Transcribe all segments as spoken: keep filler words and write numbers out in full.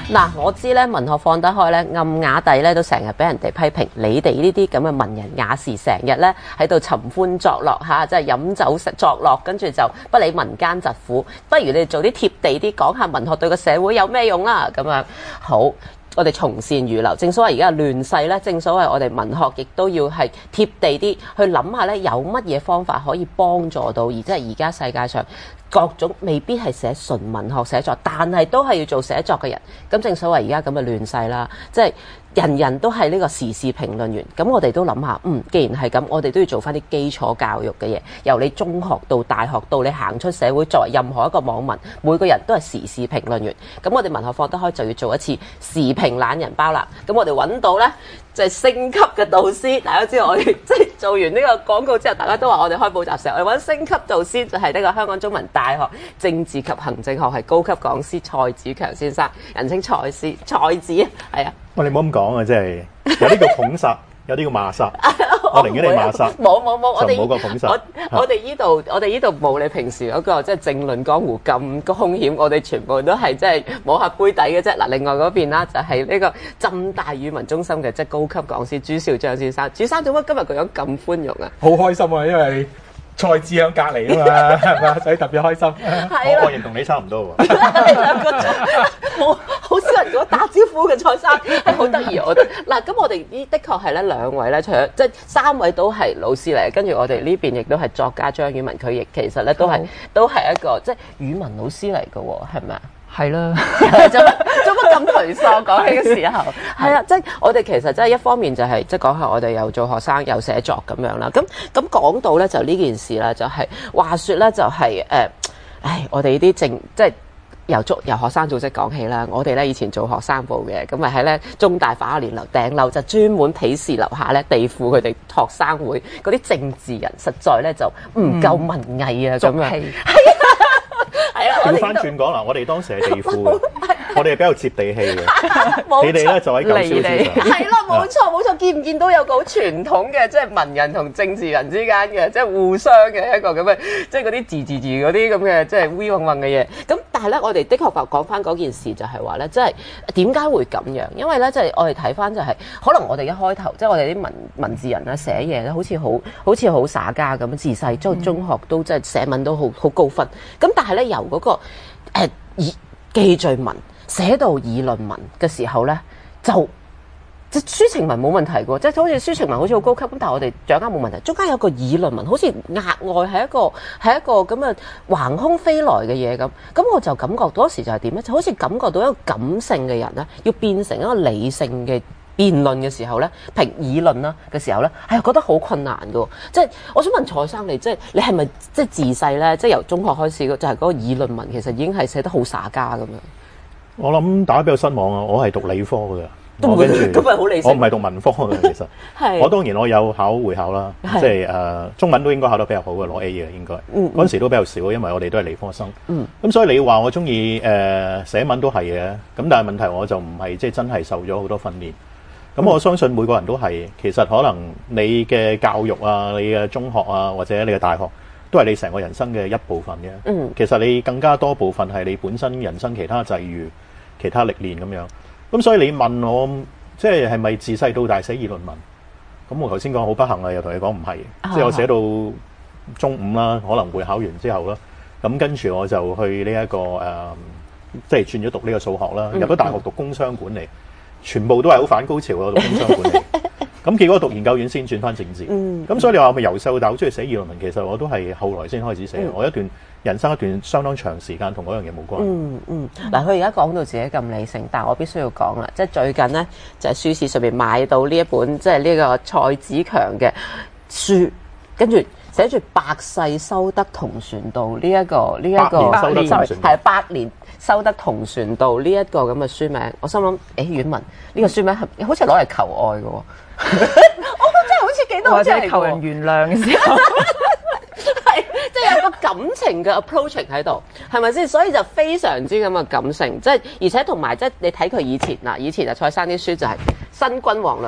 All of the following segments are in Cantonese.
嗱，我知咧文學放得開咧，暗啞底咧都成日俾人哋批評，你哋呢啲咁嘅文人雅士，成日咧喺度尋歡作樂嚇，即係飲酒食作樂，跟住就不理民間疾苦。不如你哋做啲貼地啲，講下文學對個社會有咩用啦？咁樣好。我哋從善如流，正所謂而家亂世咧，正所謂我哋文學亦都要係貼地啲去諗下咧，有乜嘢方法可以幫助到，而即係而家世界上各種未必係寫純文學寫作，但係都係要做寫作嘅人。咁正所謂而家咁嘅亂世啦，即係人人都係呢個時事評論員。咁我哋都諗下，嗯，既然係咁，我哋都要做翻啲基礎教育嘅嘢，由你中學到大學到你行出社會，作為任何一個網民，每個人都係時事評論員。咁我哋文學放得開就要做一次時評懶人包啦。咁我哋揾到呢，就係星級嘅導師，大家知道我哋即係做完呢個廣告之後，大家都話我哋開補習社，我哋揾星級導師就係呢個香港中文大學政治及行政學系高級講師蔡子強先生，人稱蔡師蔡子啊，係啊。 喂，你唔好咁講啊，即係有啲叫捧殺，有啲叫罵殺。我寧願你罵殺。 冇冇冇，我哋冇個捧殺。 我我哋呢度我哋呢度冇你平時嗰個即係政論江湖咁兇險，我哋全部都係即係摸下杯底嘅啫。嗱，另外嗰邊啦就係呢個浸大語文中心嘅即係高級講師朱兆章先生。朱生做乜今日個樣咁寬容啊？ 好開心啊，因為蔡子喺隔離啊嘛，係嘛，所以特別開心。 我我認同你差唔多喎。 你兩個冇好少人講打招呼嘅蔡生係好得意，我覺得。嗱，咁我哋呢的確係咧兩位咧，除咗即係三位都係老師嚟，跟住我哋呢邊亦都係作家張宇文，佢亦其實咧都係都係一個即係語文老師嚟嘅喎，係咪啊？ 係啦， 做乜做乜咁頹喪講起嘅時候，係啊，即係我哋其實真係一方面就係即係講下我哋又做學生又寫作咁樣啦。咁咁講到咧就呢件事啦，就係、是、話說咧就係、是、誒、呃，唉，我哋呢啲正即係由足由學生組織講起啦。我哋咧以前做學生部嘅，咁咪喺咧中大化年樓頂樓就專門鄙視樓下咧地庫佢哋學生會嗰啲政治人，實在咧就唔夠文藝啊咁樣。係係啊， 調翻轉講啦，我哋當時係地庫嘅，我哋係比較接地氣嘅。你哋咧就喺舊消思想。 係啦，冇錯冇錯，見唔見到有個好傳統嘅，即係文人同政治人之間嘅，即係互相嘅一個咁嘅，即係嗰啲字字字嗰啲咁嘅，即係 V 混混嘅嘢。咁但係咧，我哋的確講翻嗰件事就係話咧，即係點解會咁樣？因為咧，即係我哋睇翻就係，可能我哋一開頭，即係我哋啲文文字人咧寫嘢咧，好似好好似好耍家咁，自細即係中學都即係寫文都好好高分。咁但係咧，由嗰、那個誒、呃、以記敘文寫到議論文嘅時候咧，就即係抒情文冇問題嘅，即係好似抒情文好似好高級咁，但係我哋掌握冇問題。中間有個議論文，好似額外係一個係一個咁嘅橫空飛來嘅嘢咁。咁我就感覺到嗰時就係點咧？就好似感覺到一個感性嘅人咧，要變成一個理性嘅辯論嘅時候咧，評議論啦嘅時候咧，係覺得好困難嘅。即係我想問蔡生你，即係你係咪即係自細咧，即係由中學開始就係嗰個議論文，其實已經係寫得好耍家咁樣？ 我諗大家比較失望啊！我係讀理科嘅， 都跟住咁咪好理性。 我唔係讀文科嘅，其實係我當然我有考會考啦，即係誒中文都應該考得比較好嘅，攞 A 嘅應該。嗯，嗰陣時都比較少，因為我哋都係理科生。嗯，咁所以你話我中意誒寫文都係嘅，咁但係問題我就唔係即係真係受咗好多訓練。咁我相信每個人都係，其實可能你嘅教育啊、你嘅中學啊或者你嘅大學，都係你成個人生嘅一部分嘅。嗯，其實你更加多部分係你本身人生其他際遇、其他歷練咁樣。咁所以你問我，即係係咪自細到大寫議論文？咁我頭先講好不幸啊，又同你講唔係，即係我寫到中五啦，可能會考完之後啦，咁跟住我就去呢、這、一個誒，即係轉咗讀呢個數學啦，入咗大學讀工商管理。全部都係好反高潮咯，讀工商管理。咁結果讀研究院先轉翻政治。咁、嗯、所以你話我咪由細到大好中意寫議論文，其實我都係後來先開始寫。嗯、我一段人生一段相當長時間同嗰樣嘢冇關。嗯嗯。嗱、嗯，佢而家講到自己咁理性，但係我必須要講啦，即係最近呢，就係、是、書市上面買到呢一本即係呢個蔡子強嘅書，跟住寫住百世修得同船渡呢一個呢一、這個係百年修得同船渡呢一個咁嘅書名，我心諗誒遠文呢、這個書名係好似攞嚟求愛嘅喎，我真係好似幾多或者求人原諒嘅時候， 係即係有個感情嘅 approaching 喺度，係咪先？所以就非常之咁嘅感性，即係而且同埋即係你睇佢以前嗱，以前啊蔡生啲書就係新君王論。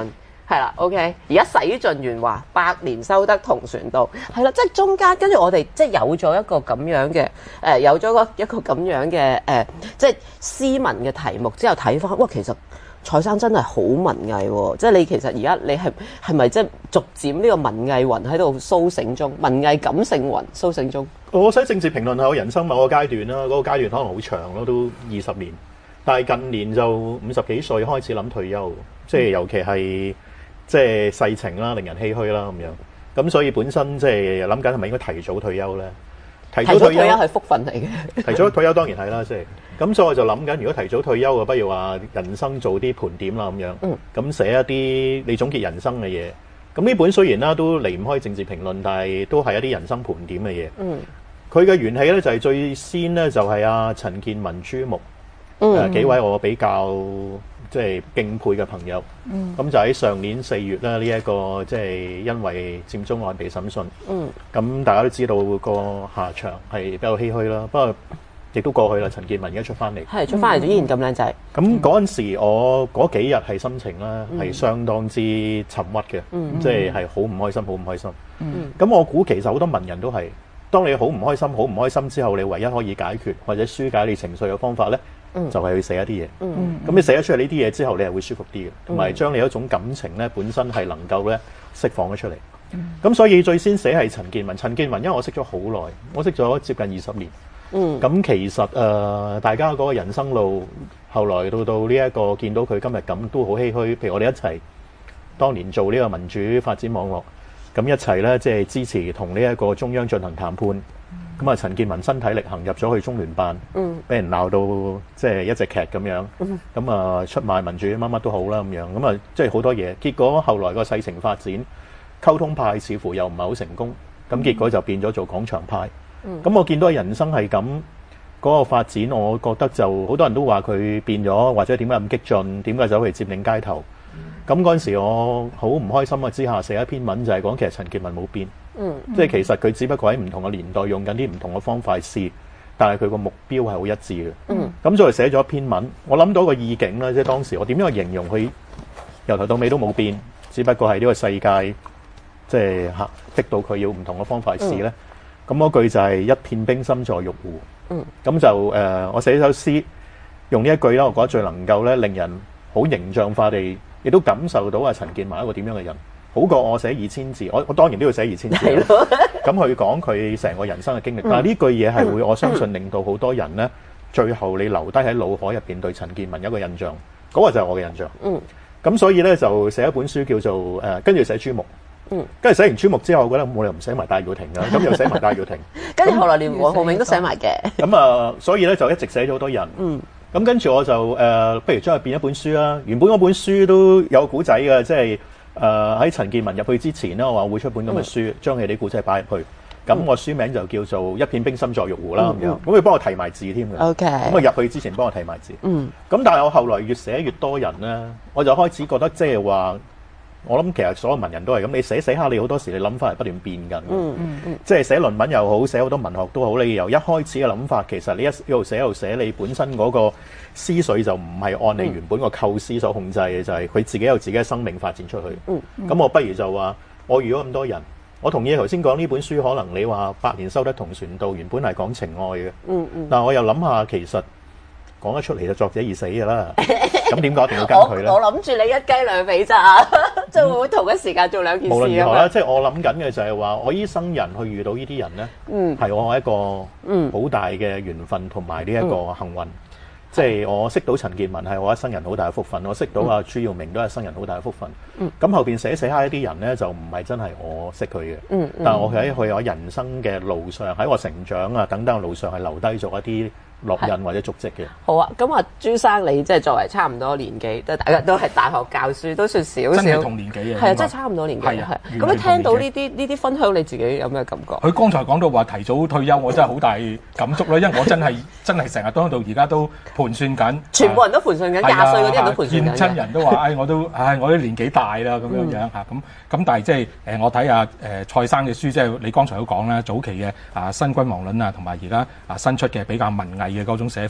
係啦，OK。而家洗盡鉛華，百年修得同船渡，係啦，即係中間跟住我哋即係有咗一個咁樣嘅誒、呃，有咗個一個咁樣嘅誒、呃，即係詩文嘅題目之後睇翻，哇，其實蔡生真係好文藝喎！即係你其實而家你係係咪即係逐漸呢個文藝魂喺度甦醒中，文藝感性魂甦醒中？ 我寫政治評論係我人生某個階段啦，嗰、那個階段可能好長咯，都二十年。但係近年就五十幾歲開始諗退休，即係尤其係。即係世情啦，令人唏噓啦咁樣。咁所以本身即係諗緊係咪應該提早退休咧？提早退休係福分嚟嘅。提早退休當然係啦，即係。咁所以我就諗緊，如果提早退休嘅，不如話人生做啲盤點啦咁樣。嗯。咁寫一啲你總結人生嘅嘢。咁呢本雖然啦都離唔開政治評論，但係都係一啲人生盤點嘅嘢。嗯。佢嘅緣起咧就係、是、最先咧就係、是、阿、啊、陳健民朱牧。嗯。誒幾位我比較。即係敬佩嘅朋友，咁、嗯、就喺上年四月啦。呢、這、一個即係因為佔中案被審訊，咁、嗯、大家都知道個下場係比較唏噓啦。不過亦都過去啦，陳健民而家出翻嚟， 係出翻嚟都依然咁靚仔。 咁嗰陣時，我嗰幾日係心情啦，係、嗯、相當之沉鬱嘅，即係係好唔開心，好唔開心。咁、嗯、我估其實好多文人都係，當你好唔開心、好唔開心之後，你唯一可以解決或者紓解你情緒嘅方法咧。嗯、就係、是、去寫一啲嘢，咁、嗯、你寫咗出嚟呢啲嘢之後，你係會舒服啲嘅，同埋將你一種感情咧本身係能夠咧釋放咗出嚟。咁、嗯、所以最先寫係陳健民，陳健民因為我識咗好耐，我識咗接近二十年。咁、嗯、其實誒、呃，大家嗰個人生路，後來到到呢一個見到佢今日咁都好唏噓。譬如我哋一齊當年做呢個民主發展網絡，咁一齊咧即係支持同呢一個中央進行談判。咁啊，陳健民身體力行入咗去中聯辦，嗯，俾人鬧到即係一隻劇咁樣，咁、嗯、啊出賣民主乜乜都好啦咁樣，咁啊即係好多嘢。結果後來個世情發展，溝通派似乎又唔係好成功，咁結果就變咗做廣場派。咁、嗯、我見到人生係咁嗰個發展，我覺得就好多人都話佢變咗，或者點解咁激進，點解走去佔領街頭。咁嗰陣時我好唔開心啊，之下寫一篇文就係講其實陳健民冇變。嗯，即係其實佢只不過喺唔同嘅年代用緊啲唔同嘅方法試，但係佢個目標係好一致嘅。嗯，咁所以寫咗一篇文，我諗到個意境啦，即係當時我點樣去形容佢由頭到尾都冇變，只不過係呢個世界即係嚇逼到佢要唔同嘅方法試咧。咁、嗯、嗰句就係一片冰心在玉壺。嗯，咁就誒、呃，我寫首詩用呢一句啦，我覺得最能夠咧令人好形象化地，亦都感受到啊陳健民一個點樣嘅人。好過我寫二千字，我我當然都要寫二千字。咁去講佢成個人生嘅經歷，嗯、但係呢句嘢係會，我相信令到好多人呢，最後你留低喺腦海入邊對陳健民一個印象，嗰、嗰個就係我嘅印象。嗯。咁所以呢，就寫一本書叫做誒、呃，跟住寫朱牧。嗯。跟住寫完朱牧之後，我覺得冇理由唔寫埋戴耀廷㗎，咁又寫埋戴耀廷。 跟住後來連黃浩銘都寫埋嘅。咁啊，所以呢，就一直寫咗好多人。嗯。咁跟住我就誒、呃，不如將佢變一本書啦。原本嗰本書都有古仔嘅，即係。誒、呃、喺陳健民入去之前咧，我話會出本咁嘅書，將佢啲古仔擺入去。咁我書名就叫做《一片冰心在玉壺》啦，咁、嗯、樣。咁佢幫我提埋字添嘅。OK。咁啊入去之前幫我提埋字。嗯。咁但係我後來越寫越多人咧，我就開始覺得即係話，我諗其實所有文人都係咁。你寫寫下，你好多時你諗法係不斷變緊。嗯嗯嗯。即係寫論文又好，寫好多文學都好，你由一開始嘅諗法，其實你一路寫一路寫，你本身嗰個思緒就唔係按你原本個構思所控制嘅，就係、是、佢自己有自己嘅生命發展出去。嗯。咁、嗯、我不如就話，我遇咗咁多人，我同意頭先講呢本書，可能你話百年修得同船渡，原本係講情愛嘅。嗯嗯。但我又諗下，其實講得出嚟就作者已死㗎啦。咁點解一定要跟佢咧？ 我諗住你一雞兩尾咋，即係會唔會同一時間做兩件事？ 無論如何啦，即係我諗緊嘅就係話，我依生人去遇到呢啲人咧，嗯，係我一個好大嘅緣分同埋呢一個幸運。嗯嗯。即係我識到陳健民係我一生人好大嘅福分，我識到阿朱耀明都係一生人好大嘅福分。咁、嗯、後邊寫寫下一啲人咧，就唔係真係我識佢嘅、嗯嗯，但係我喺佢我人生嘅路上，喺我成長啊等等嘅路上係留低咗一啲烙印或者足跡嘅。好啊， 咁啊朱生你即係作為差唔多年紀，即係大家都係大學教書，都算少少。 真係同年紀嘅。係啊，真係差唔多年紀。係啊， 咁你聽到呢啲呢啲分享，你自己有咩感覺？ 佢剛才講到話提早退休，我真係好大感觸啦，因為我真係真係成日都喺度，而家都盤算緊。 全部人都盤算緊，廿歲嗰啲人都盤算緊。 見親人都話，唉，我都唉，我都年紀大啦，咁樣樣嚇咁咁，但係即係誒，我睇下誒蔡生嘅書，即係你剛才都講啦，早期嘅啊《新君王論》啊，同埋而家啊新出嘅比較文藝嘅嗰種寫法。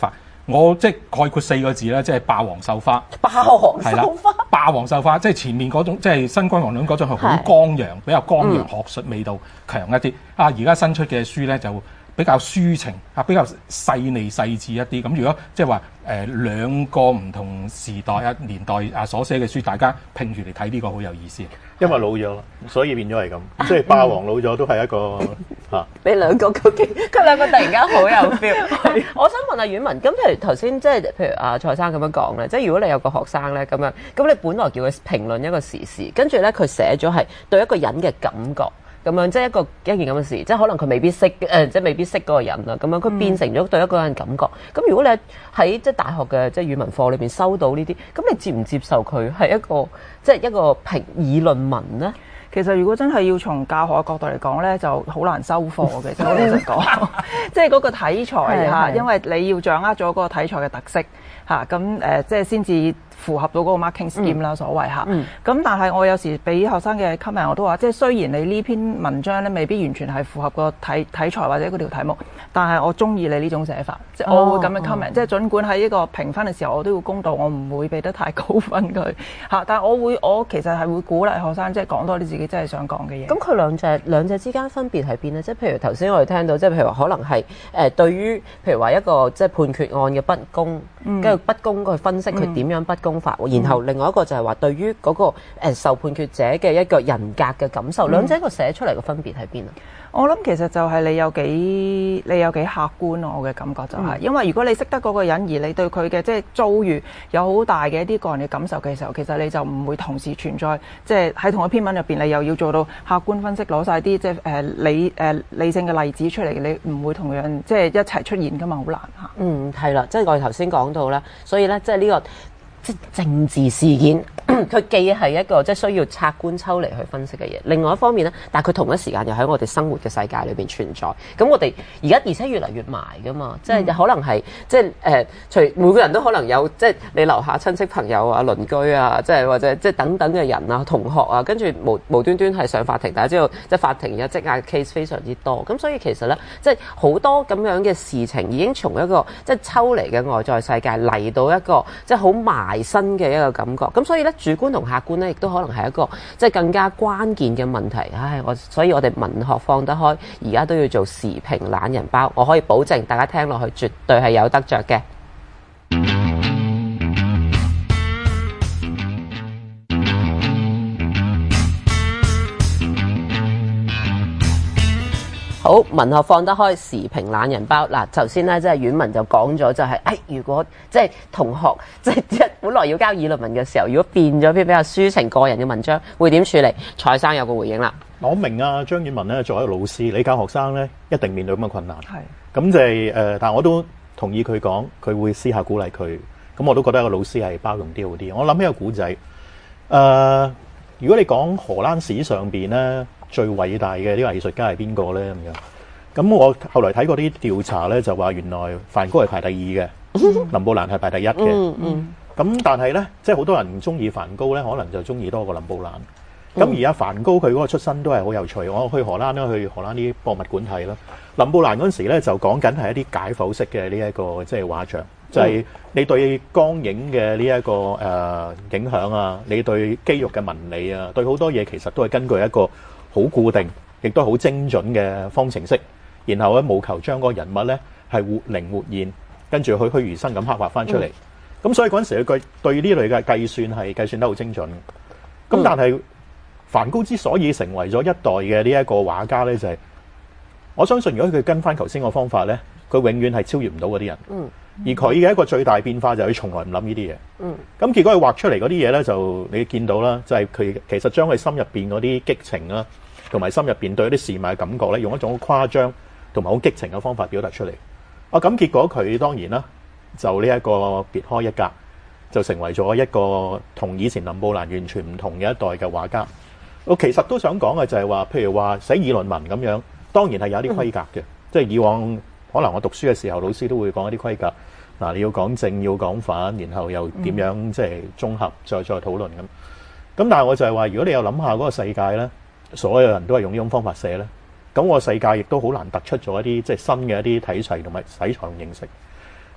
我即係概括四個字咧，即係霸王繡花。 霸王繡花， 霸王繡花，即係前面嗰種，即係新君王論嗰種係好剛陽，比較剛陽學術味道強一啲。啊，而家新出嘅書咧就比較抒情啊，比較細膩細緻一啲。咁如果即係話誒兩個唔同時代啊年代啊所寫嘅書，大家拼住嚟睇呢個好有意思。 因為老咗，所以變咗係咁，即係霸王老咗都係一個嚇。 你兩個究竟佢兩個突然間好有 feel。我想問下婉文，咁譬如頭先即係譬如阿蔡生咁樣講咧，即係如果你有個學生咧咁樣，咁你本來叫佢評論一個時事，跟住咧佢寫咗係對一個人嘅感覺。咁樣即係一個一件咁嘅事，即係可能佢未必識誒、呃，即係未必識嗰個人啦。咁樣佢變成咗對一個人感覺。咁、嗯、如果你喺即係大學嘅即係語文課裏邊收到呢啲，咁你接唔接受佢係一個即係一個評議論文咧？ 其實如果真係要從教學嘅角度嚟講咧，就好難收課嘅。即係我老實講，即係嗰個題材嚇，因為你要掌握咗嗰個題材嘅特色嚇，咁誒即係先至符合到嗰個 marking scheme 啦，所謂嚇。咁、嗯、但係我有時俾學生嘅 comment 我都話，即係雖然你呢篇文章咧未必完全係符合個題題材或者嗰條題目，但係我中意你呢種寫法，即係我會咁樣 comment、哦。即係儘管喺呢個評分嘅時候，我都要公道，我唔會俾得太高分佢嚇。但係我會，我其實係會鼓勵學生即係講多啲自己真係想講嘅嘢。 咁佢兩隻兩隻之間分別喺邊咧？即係譬如頭先我哋聽到，即係譬如話可能係誒、呃、對於譬如話一個即係判決案嘅不公，跟住、嗯、不公去分析佢點樣不公法，嗯、然後另外一個就係話對於嗰個誒受判決者嘅一個人格嘅感受，嗯、兩者一個寫出嚟嘅分別喺邊啊？ 我諗其實就係你有幾你有幾客觀，我嘅感覺就係、是，嗯、因為如果你識得嗰個人，而你對佢嘅即係遭遇有好大嘅一啲個人嘅感受嘅時候，其實你就唔會同時存在，即係喺同一篇文入邊，你又要做到客觀分析，攞晒啲即係誒理誒、呃、理性嘅例子出嚟，你唔會同樣即係一齊出現噶嘛，好難嚇。 嗯，係啦，即係我哋頭先講到啦，所以咧，即係呢個。即政治事件，佢既係一個即係需要拆觀抽離去分析嘅嘢，另外一方面咧，但係佢同一時間又喺我哋生活嘅世界裏邊存在。咁我哋而家而且越嚟越埋噶嘛，即係可能係即係誒，除每個人都可能有即係你樓下親戚朋友啊、鄰居啊，即係或者即係等等嘅人啊、同學啊，跟住無無端端係上法庭，大家知道即係法庭而家積壓 case 非常之多。咁所以其實咧，即係好多咁樣嘅事情已經從一個即係抽離嘅外在世界嚟到一個即係好埋埋身嘅一個感覺，咁所以咧主觀同客觀咧，亦都可能係一個即係更加關鍵嘅問題。唉，我所以我哋文學放得開，而家都要做時評懶人包，我可以保證大家聽落去絕對係有得着嘅。好，文學放得開，時評懶人包。嗱，頭先咧即係婉文就講咗，就係、是、誒、哎，如果即係同學即係一本來要交議論文嘅時候，如果變咗篇比較抒情個人嘅文章，會點處理？蔡生有個回應啦。 我明啊，張婉文咧作為一個老師，你教學生咧一定面對咁嘅困難。係咁就係、是、誒、呃，但係我都同意佢講，佢會私下鼓勵佢。咁我都覺得一個老師係包容啲好啲。我諗起個古仔，誒、呃，如果你講荷蘭史上邊咧，最偉大嘅呢個藝術家係邊個咧？咁樣，咁我後來睇過啲調查咧，就話原來梵高係排第二嘅，林布蘭係排第一嘅。嗯嗯。咁但係咧，即係好多人唔中意梵高咧，可能就中意多過林布蘭。咁、嗯、而家梵高佢嗰個出身都係好有趣。我去荷蘭咧，去荷蘭啲博物館睇啦。林布蘭嗰陣時咧就講緊係一啲解剖式嘅呢一個即係畫像，就係、是、你對光影嘅呢一個誒、呃、影響啊，你對肌肉嘅紋理啊，對好多嘢其實都係根據一個好固定，亦都好精準嘅方程式，然後咧務求將嗰個人物咧係活靈活現，跟住栩栩如生咁刻畫翻出嚟。咁、嗯、所以嗰陣時佢對呢類嘅計算係計算得好精準。咁、嗯、但係梵高之所以成為咗一代嘅呢一個畫家咧，就係、是、我相信如果佢跟翻頭先個方法咧，佢永遠係超越唔到嗰啲人。嗯。而佢嘅一個最大變化就係佢從來唔諗呢啲嘢。嗯。咁結果佢畫出嚟嗰啲嘢咧，就你見到啦，就係、是、佢其實將佢心入邊嗰啲激情啦，同埋心入邊對一啲事物嘅感覺咧，用一種好誇張同埋好激情嘅方法表達出嚟。啊，咁結果佢當然啦，就呢一個別開一格，就成為咗一個同以前林布蘭完全唔同嘅一代嘅畫家。我其實都想講嘅就係話，譬如話寫議論文咁樣，當然係有啲規格嘅，嗯、即係以往可能我讀書嘅時候，老師都會講一啲規格。嗱，你要講正，要講反，然後又點樣、嗯、即係綜合，再再討論咁。咁但係我就係話，如果你有諗下嗰個世界咧，所有人都係用呢種方法寫咧，咁個世界亦都好難突出咗一啲即係新嘅一啲體裁同埋洗彩同形式。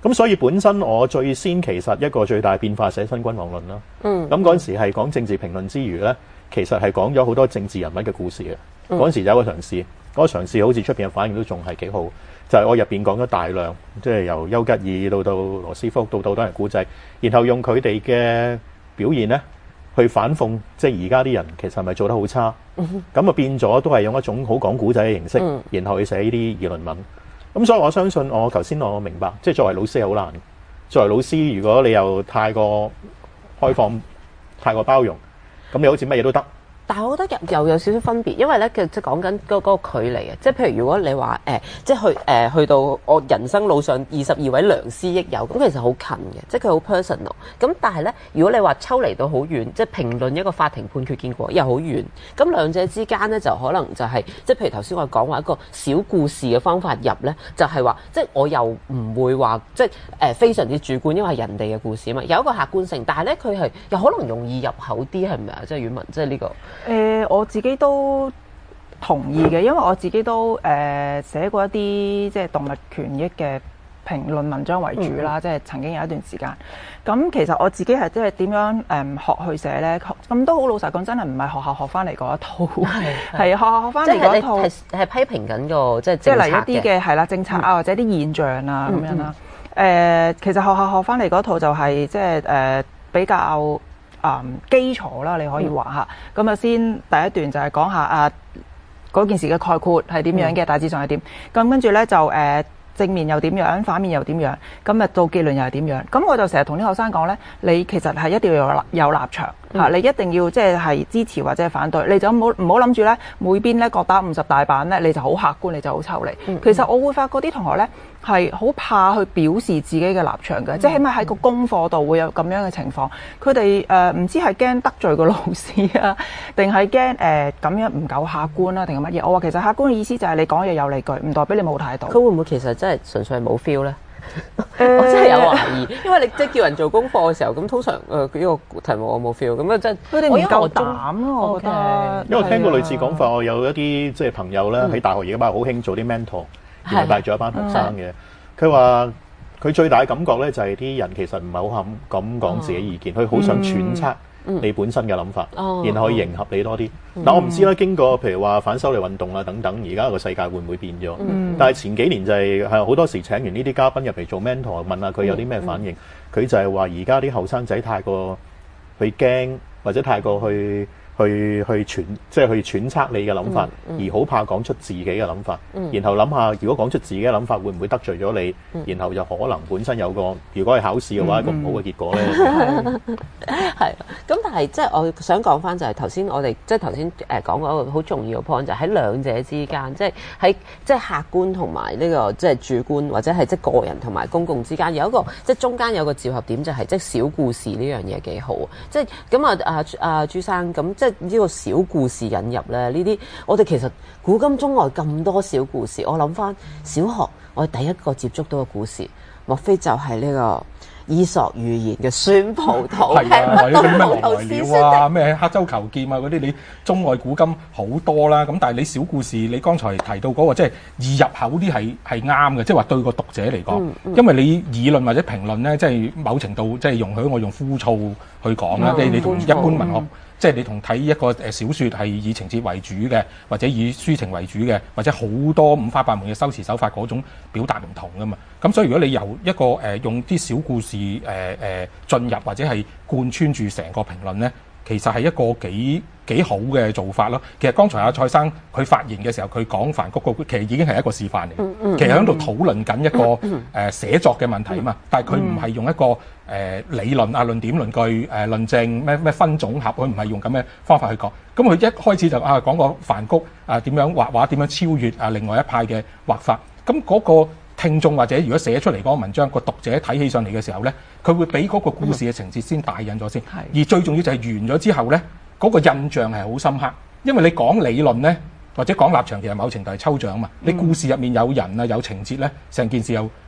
咁所以本身我最先其實一個最大變化寫新君王論啦。嗯。咁嗰陣時係講政治評論之餘咧，其實係講咗好多政治人物嘅故事嘅。嗰、嗯、陣時有一個嘗試，嗰、那個嘗試好似出邊嘅反應都仲係幾好。就係、是、我入邊講咗大量，即係由丘吉爾到到羅斯福到到好多人古仔，然後用佢哋嘅表現咧去反諷，即係而家啲人其實係咪做得好差？咁啊、嗯、變咗都係用一種好講古仔嘅形式，嗯、然後去寫呢啲議論文。咁所以我相信我頭先我明白，即係作為老師係好難。作為老師，如果你又太過開放、太過包容，咁你好似乜嘢都得。 但係我覺得又又有少少分別，因為咧，即係講緊嗰嗰個距離啊。即係譬如如果你話誒、呃，即係去誒、呃、去到我人生路上二十二位良師益友，咁其實好近嘅，即係佢好 personal。咁但係咧，如果你話抽離到好遠，即係評論一個法庭判決結果又好遠，咁兩者之間咧就可能就係、是、即係譬如頭先我講話一個小故事嘅方法入咧，就係、是、話即係我又唔會話即係誒、呃、非常之主觀，因為係人哋嘅故事啊嘛，有一個客觀性，但係咧佢係又可能容易入口啲，係咪啊？即係婉雯，即係呢個。 誒、呃，我自己都同意嘅，因為我自己都誒、呃、寫過一啲即係動物權益嘅評論文章為主啦，嗯、即係曾經有一段時間。咁其實我自己係即係點樣誒、嗯、學去寫咧？咁都好老實講，真係唔係學校學翻嚟嗰一套，係學校學翻嚟嗰一套， 係批評緊個即係即係嚟一啲嘅係啦政策啊，嗯、或者啲現象啊咁、嗯、樣啦。誒、呃，其實學校學翻嚟嗰套就係、是、即係誒、呃、比較。嗯、基礎啦，你可以話下。咁啊、嗯，先第一段就係講下啊嗰件事嘅概括係點樣嘅，嗯、大致上係點。咁跟住咧就誒、呃、正面又點樣，反面又點樣。咁啊到結論又係點樣。咁我就成日同啲學生講咧，你其實係一定要有立有立場。嚇！你一定要即係係支持或者係反對，你就唔好唔好諗住咧每邊咧各打五十大板咧，你就好客觀，你就好抽離。嗯、其實我會發覺啲同學咧係好怕去表示自己嘅立場嘅，嗯、即係起碼喺個功課度會有咁樣嘅情況。佢哋誒唔知係驚得罪個老師啊，定係驚誒咁樣唔夠客觀啊，定係乜嘢？我話其實客觀嘅意思就係你講嘢有理據，唔代表你冇態度。 佢會唔會其實真係純粹係冇 feel 咧？我真係有懷疑，因為你即係叫人做功課嘅時候，咁通常誒呢個題目我冇 feel，咁啊真係佢哋唔夠膽咯，我覺得。 因為我聽過類似講法，我有一啲即係朋友咧喺大學而家班好興做啲 mentor，然後帶咗一班學生嘅。佢話佢最大嘅感覺咧就係啲人其實唔係好肯咁講自己意見，佢好想揣測你本身嘅諗法，然後去迎合你多啲。但我唔知啦，經過譬如話反修例運動啊等等，而家個世界會唔會變咗？嗯、但係前幾年就係係好多時請完呢啲嘉賓入嚟做 mentor，問下佢有啲咩反應，佢、嗯嗯、就係話而家啲後生仔太過去驚，或者太過去去去揣即係去揣測你嘅諗法，嗯嗯、而好怕講出自己嘅諗法，嗯、然後諗下如果講出自己嘅諗法會唔會得罪咗你，嗯、然後就可能本身有個如果係考試嘅話、嗯、一個唔好嘅結果咧。 係，咁但係即係我想講翻就係頭先我哋即係頭先誒講過一個好重要嘅 point，就係喺兩者之間，即係喺即係客觀同埋呢個即係主觀，或者係即係個人同埋公共之間有一個即係中間有個召合點，就係即係小故事呢樣嘢幾好。即係咁啊啊啊朱生咁即係呢個小故事引入咧，呢啲我哋其實古今中外咁多小故事，我諗翻小學我哋第一個接觸到嘅故事，莫非就係呢個伊索寓言嘅酸葡萄？ 係啊，或者嗰啲咩狼來了啊，咩刻舟求劍啊嗰啲，你中外古今好多啦。咁但係你小故事，你剛才提到嗰個即係易入口啲係係啱嘅，即係話對個讀者嚟講，嗯嗯、因為你議論或者評論咧，即係某程度即係容許我用枯燥去講啦，即係、嗯、你同一般文學。嗯即係你同睇一個誒小説係以情節為主嘅，或者以抒情為主嘅，或者好多五花八門嘅修辭手法嗰種表達唔同噶嘛。咁所以如果你由一個誒、呃、用啲小故事誒誒、呃、進入或者係貫穿住成個評論咧，其實係一個幾幾好嘅做法咯。其實剛才阿蔡生佢發言嘅時候，佢講梵谷個其實已經係一個示範嚟，嗯嗯、其實喺度討論緊一個誒、嗯呃、寫作嘅問題啊嘛。但係佢唔係用一個誒、呃、理論啊論點論據誒、呃、論證咩咩分總合，佢唔係用咁嘅方法去講。咁佢一開始就啊講個梵谷啊點樣畫畫點樣超越啊另外一派嘅畫法。咁嗰個聽眾或者如果寫出嚟嗰個文章，個讀者睇起上嚟嘅時候咧，佢會俾嗰個故事嘅情節先帶引咗先。嗯、而最重要就係完咗之後咧，嗰、嗰個印象係好深刻。因為你講理論咧，或者講立場，其實某程度係抽象啊嘛。嗯、你故事入面有人啊，有情節咧，成件事又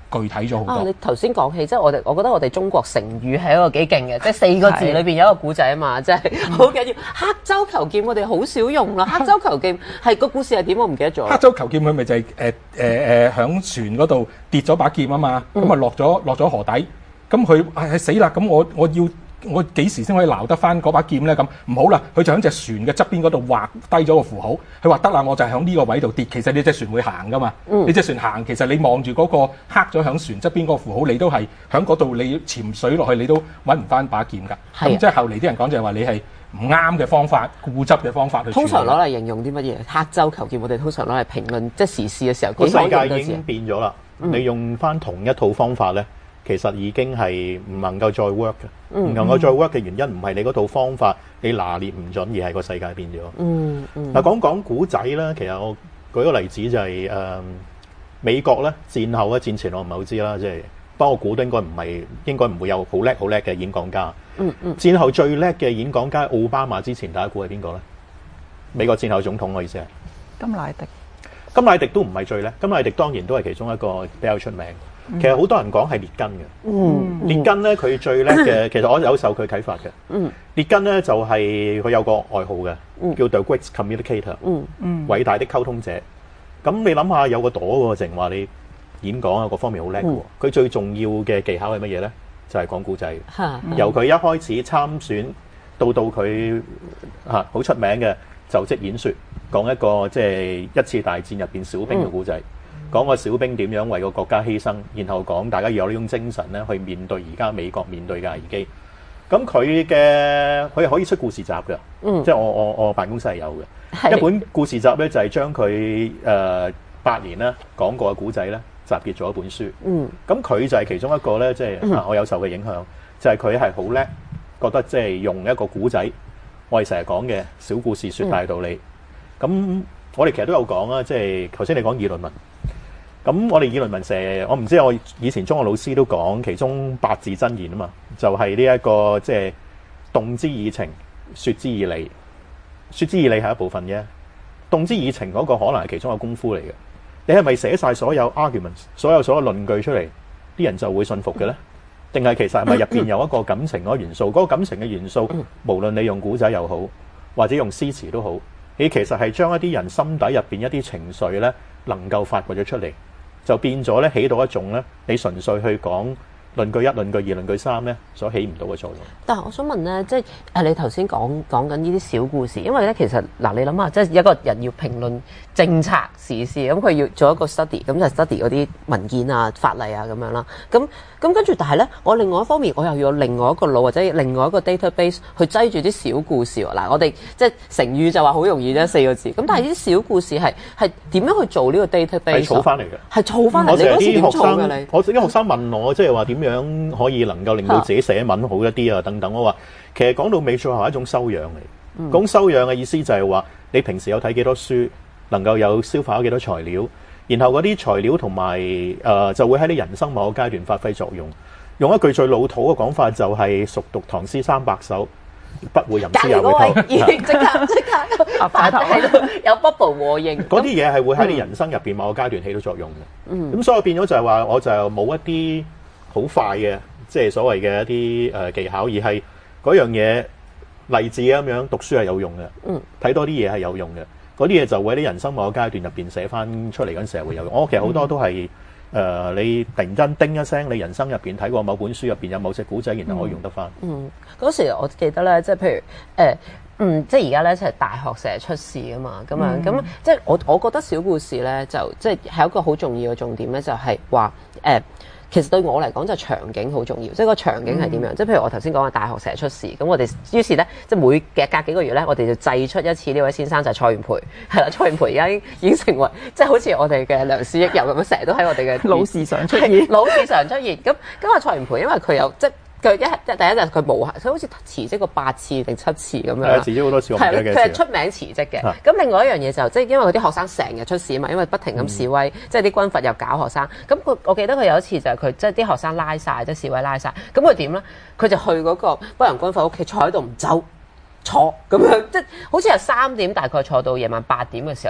具體咗好多。 啊！你頭先講起，即係我哋，我覺得我哋中國成語係一個幾勁嘅，即係四個字裏邊有一個古仔啊嘛，即係好緊要。黑舟求劍我哋好少用啦，黑舟求劍係個故事係點？我唔記得咗。 黑舟求劍佢咪就係誒誒誒響船嗰度跌咗把劍啊嘛，咁啊落咗落咗河底，咁佢係死啦，咁我我要。我幾時先可以撈得翻嗰把劍咧？咁唔好啦，佢就喺隻船嘅側邊嗰度畫低咗個符號。佢話得啦，我就係喺呢個位度跌。其實你隻船會行噶嘛？嗯、你隻船行，其實你望住嗰個刻咗喺船側邊嗰個符號，你都係喺嗰度。你潛水落去，你都揾唔翻把劍㗎。咁的即係後嚟啲人講就係話你係唔啱嘅方法，固執嘅方法去。 通常攞嚟形容啲乜嘢？黑舟求劍，我哋通常攞嚟評論即係時事嘅時候。 個世界已經變咗啦，嗯、你用翻同一套方法咧。其實已經係唔能夠再 work 嘅，唔能夠再 work 嘅原因唔係你嗰套方法你拿捏唔準，而係個世界變咗。嗯嗯。嗱，講講古仔啦，其實我舉個例子就係、是、誒、呃、美國咧戰後咧戰前我唔係好知啦，即係不過我估都應該唔係應該唔會有好叻好叻嘅演講家。嗯嗯。戰後最叻嘅演講家奧巴馬之前，大家估係邊個咧？美國戰後總統，我意思係甘迺迪。 甘迺迪都唔係最叻，甘迺迪當然都係其中一個比較出名。其實好多人講係列根嘅，嗯、列根咧佢最叻嘅，其實我有受佢啟發嘅。嗯、列根咧就係、是、佢有個外號嘅，嗯、叫 The Great Communicator，嗯嗯、偉大的溝通者。咁你諗下有個朵喎，淨話你演講啊各方面好叻嘅喎。佢、嗯、最重要嘅技巧係乜嘢咧？就係、是、講故仔。嗯、由佢一開始參選到到佢嚇好出名嘅就職演說，講一個即係、就是、一次大戰入邊小兵嘅故仔。嗯講個小兵點樣為個國家犧牲，然後講大家要有呢種精神咧，去面對而家美國面對嘅危機。咁佢嘅佢係可以出故事集嘅，嗯、即係我我我辦公室係有嘅的一本故事集咧，就係將佢誒八年咧講過嘅古仔咧集結咗一本書。咁佢、嗯、就係其中一個咧，即係、嗯、我有受嘅影響，就係佢係好叻，覺得即係用一個古仔，我哋成日講嘅小故事說大道理。咁、嗯、我哋其實都有講啊，即係頭先你講議論文。咁我哋議論文成日，我唔知我以前中學老師都講其中八字真言啊嘛，就係呢一個即係動之以情，說之以理。說之以理係一部分啫，動之以情嗰個可能係其中一個功夫嚟嘅。你係咪寫晒所有 arguments， 所有所有論據出嚟，啲人就會信服嘅咧？定係其實係咪入邊有一個感情嗰個元素？嗰個感情嘅元素，無論你用古仔又好，或者用詩詞都好，你其實係將一啲人心底入邊一啲情緒咧，能夠發掘咗出嚟。就變咗咧，起到一種咧，你純粹去講論據一、論據二、論據三咧，所起唔到嘅作用。 但係我想問咧，即係誒你頭先講講緊呢啲小故事，因為咧其實嗱，你諗下，即係一個人要評論政策時事，咁佢要做一個 study，咁就 study 嗰啲文件啊、法例啊咁樣啦。咁咁跟住，但係咧，我另外一方面，我又要有另外一個腦或者另外一個 database 去擠住啲小故事喎。嗱，我哋即係成語就話好容易啫，四個字。咁但係呢啲小故事係係點樣去做呢個 database？係儲翻嚟嘅， 係儲翻嚟。你嗰時點儲嘅你？ 我啲學生問我，即係話點樣可以能夠令到自己寫文好一啲啊？等等，我話其實講到尾最後係一種修養嚟。講、嗯、修養嘅意思就係話，你平時有睇幾多書，能夠有消化咗幾多材料。然後嗰啲材料同埋誒就會喺你人生某個階段發揮作用。用一句最老土嘅講法就係熟讀唐詩三百首，不會吟詩也會偷。 已經即刻即刻發頭喺度有 bubble 和應。 嗰啲嘢係會喺你人生入邊某個階段起到作用嘅。嗯。咁所以變咗就係話，我就冇一啲好快嘅，即係所謂嘅一啲誒技巧，而係嗰樣嘢勵志咁樣讀書係有用嘅。嗯。睇多啲嘢係有用嘅。嗰啲嘢就會喺啲人生某個階段入邊寫翻出嚟嗰陣時候會有用。我其實好多都係誒、呃，你突然間叮一聲，你人生入邊睇過某本書入邊有某隻古仔，然後可以用得翻。嗯，嗰時我記得咧，即係譬如誒、呃，嗯，即係而家咧，即係大學成日出事啊嘛，咁樣咁，即係我我覺得小故事咧，就即係係一個好重要嘅重點咧，就係話誒。呃其實對我嚟講就場景好重要，即係個場景係點樣？即係、嗯、譬如我頭先講嘅大學成日出事，咁我哋於是咧，即係每嘅隔幾個月咧，我哋就製出一次呢位先生就係蔡元培，係啦，蔡元培而家已經成為即係好似我哋嘅良師益友咁樣，成日都喺我哋嘅老是常出現， 老是常出現。咁咁啊，蔡元培因為佢有即佢一第一日佢無限，佢好似辭職過八次定七次咁樣。係辭職好多次，我唔記得嘅。 佢係出名辭職嘅。咁、啊、另外一樣嘢就即係因為嗰啲學生成日出事啊嘛，因為不停咁示威，嗯、即係啲軍閥又搞學生。咁佢我記得佢有一次就係佢即係啲學生拉晒，即係示威拉晒。咁佢點咧？佢就去嗰個北洋軍閥屋企坐喺度唔走，坐咁樣，即係好似係三點大概坐到夜晚八點嘅時候就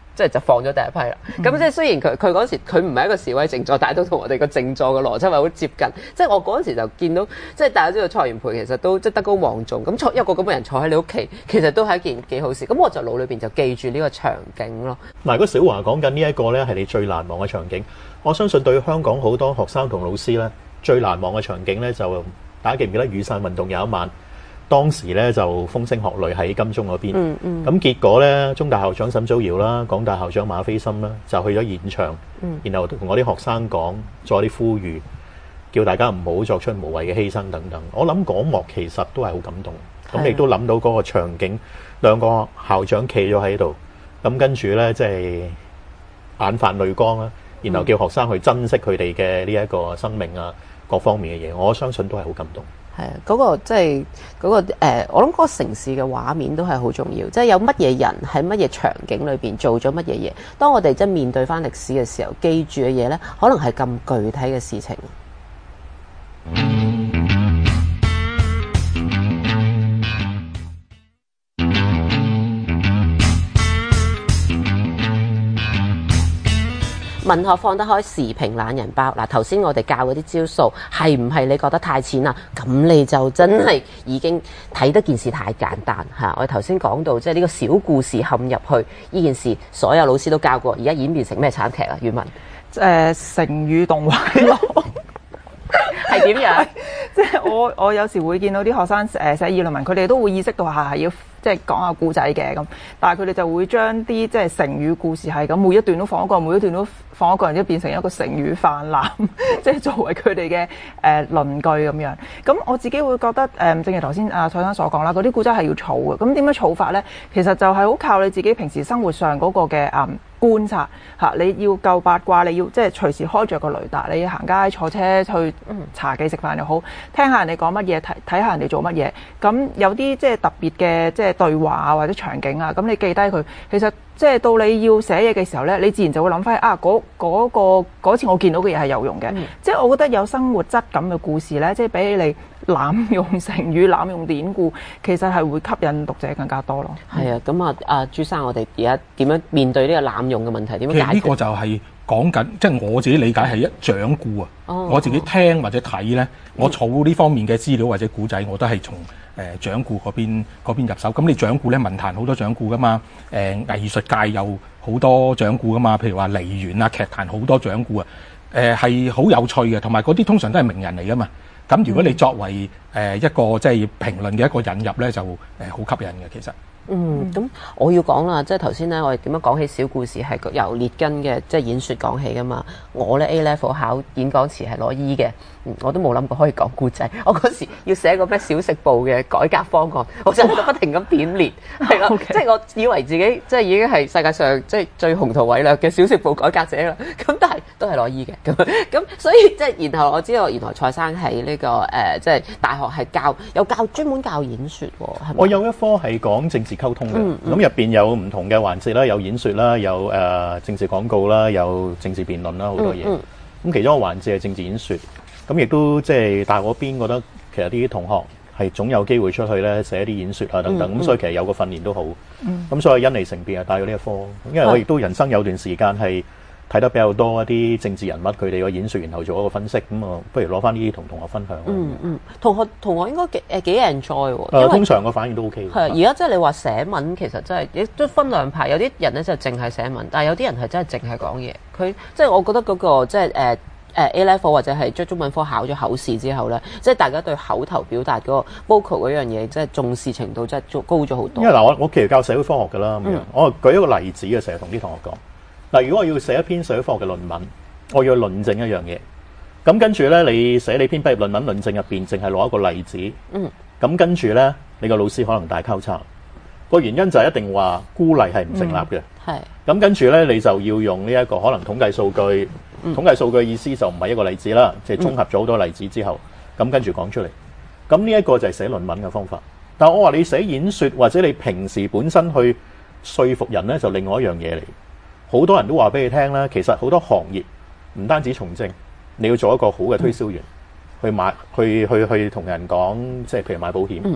即係就放咗第一批啦。咁、嗯、即係雖然佢佢嗰時佢唔係一個示威靜坐，但係都同我哋個靜坐嘅邏輯係好接近。即係我嗰陣時就見到，即係大家知道蔡元培其實都即係德高望重，咁坐一個咁嘅人坐喺你屋企，其實都係一件幾好事。咁我就腦裏邊就記住呢個場景咯。 嗱，如果小華講緊呢一個咧係你最難忘嘅場景，我相信對於香港好多學生同老師咧最難忘嘅場景咧就大家記唔記得雨傘運動有一晚？當時咧就風聲鶴唳喺金鐘嗰邊，咁、嗯嗯、結果咧中大校長沈祖堯啦、港大校長馬斐森啦就去咗現場，嗯、然後同我啲學生講，做啲呼籲，叫大家唔好作出無謂嘅犧牲等等。我諗嗰幕其實都係好感動，咁亦都諗到嗰個場景，兩個校長企咗喺度，咁跟住咧即係眼泛淚光啦，然後叫學生去珍惜佢哋嘅呢一個生命啊，各方面嘅嘢，我相信都係好感動。 係啊，嗰個即係嗰個誒，我諗嗰個城市嘅畫面都係好重要，即係有乜嘢人喺乜嘢場景裏邊做咗乜嘢嘢。當我哋即係面對翻歷史嘅時候，記住嘅嘢咧，可能係咁具體嘅事情。文學放得開，時評懶人包。嗱，頭先我哋教嗰啲招數，係唔係你覺得太淺啦？咁你就真係已經睇得件事太簡單嚇。我哋頭先講到，即係呢個小故事陷入去呢件事，所有老師都教過。而家演變成咩慘劇啊？語文誒、呃、成語動畫咯， 係點樣？ 即係我我有時會見到啲學生誒寫議論文，佢哋都會意識到係係要。即係講下故仔嘅咁，但係佢哋就會將啲即係成語故事係咁，每一段都放一個，每一段都放一個人，都變成一個成語泛濫，即係作為佢哋嘅誒論據咁樣。咁我自己會覺得誒、呃，正如頭先阿蔡生所講啦，嗰啲故仔係要儲嘅。咁點樣儲法咧？其實就係好靠你自己平時生活上嗰個嘅誒、嗯、觀察嚇。你要夠八卦，你要即係隨時開着個雷達，你要行街坐車去茶記食飯又好，聽下人哋講乜嘢，睇睇下人哋做乜嘢。咁有啲即係特別嘅即係對話啊或者場景啊，咁你記低佢，其實即係到你要寫嘢嘅時候咧，你自然就會諗翻啊嗰嗰個嗰次我見到嘅嘢係有用嘅。嗯、即係我覺得有生活質感嘅故事咧，即係比起你濫用成語、濫用典故，其實係會吸引讀者更加多咯。係啊， 咁啊，阿朱生，我哋而家點樣面對呢個濫用嘅問題？點樣解決？ 其實呢個就係講緊，即係我自己理解係一掌故啊。哦、我自己聽或者睇咧，我儲呢方面嘅資料或者古仔，我都係從誒掌故嗰邊嗰邊入手。咁你掌故咧，文壇好多掌故噶嘛，誒、呃、藝術界有好多掌故噶嘛，譬如話梨園啊，劇壇好多掌故啊，誒係好有趣嘅，同埋嗰啲通常都係名人嚟噶嘛。咁如果你作為誒一個即係評論嘅一個引入咧，就誒好吸引嘅其實。 嗯，咁我要講啦，即係頭先咧，我哋點樣講起小故事係由列根嘅即係演說講起噶嘛。我咧 A level 考演講詞係攞 E 嘅，嗯，我都冇諗過可以講故仔。我嗰時要寫個咩小食部嘅改革方案，我就不停咁點列，係咯，即係我以為自己即係已經係世界上即係最宏圖偉略嘅小食部改革者啦。咁但係都係攞 E 嘅，咁咁所以即係然後我知道原來蔡生喺呢個誒即係大學係教有教專門教演說喎，係咪？ 我有一科係講政治溝通嘅，咁入邊有唔同嘅環節啦，有演說啦，有誒、呃、政治廣告啦，有政治辯論啦，好多嘢。咁、嗯嗯、其中一個環節係政治演說，咁亦都即係大學嗰邊覺得其實啲同學係總有機會出去咧寫啲演說啊等等，咁、嗯嗯、所以其實有個訓練都好。咁、嗯、所以因利乘便啊帶咗呢一科，因為我亦都人生有段時間係睇得比較多一啲政治人物佢哋個演說，然後做一個分析，咁啊不如攞翻呢啲同同學分享。 嗯嗯，同學同學應該幾誒幾 enjoy 喎。 誒，通常個反應都 OK。 係啊，而家即係你話寫文其實真係亦都分兩派，有啲人咧就淨係寫文，但係有啲人係真係淨係講嘢。佢即係我覺得嗰個即係誒誒 A level 或者係將中文科考咗口試之後咧，即係大家對口頭表達嗰個 vocal 嗰樣嘢，即係重視程度真係高咗好多。 因為嗱，我我其實教社會科學㗎啦，咁樣、嗯、我舉一個例子嘅，成日同啲同學講。嗱，如果我要寫一篇社會科學嘅論文，我要論證一樣嘢，咁跟住咧，你寫你篇畢業論文論證入邊，淨係攞一個例子，嗯，咁跟住咧，你個老師可能大交叉，個原因就係一定話孤例係唔成立嘅，係、嗯，咁跟住咧，你就要用呢一個可能統計數據，嗯、統計數據意思就唔係一個例子啦，即係綜合咗好多例子之後，咁、嗯、跟住講出嚟，咁呢一個就係寫論文嘅方法。但係我話你寫演說或者你平時本身去說服人咧，就另外一樣嘢嚟。好多人都話俾你聽啦，其實好多行業唔單止從政，你要做一個好嘅推銷員，嗯、去買去去去同人講，即係譬如買保險，咁、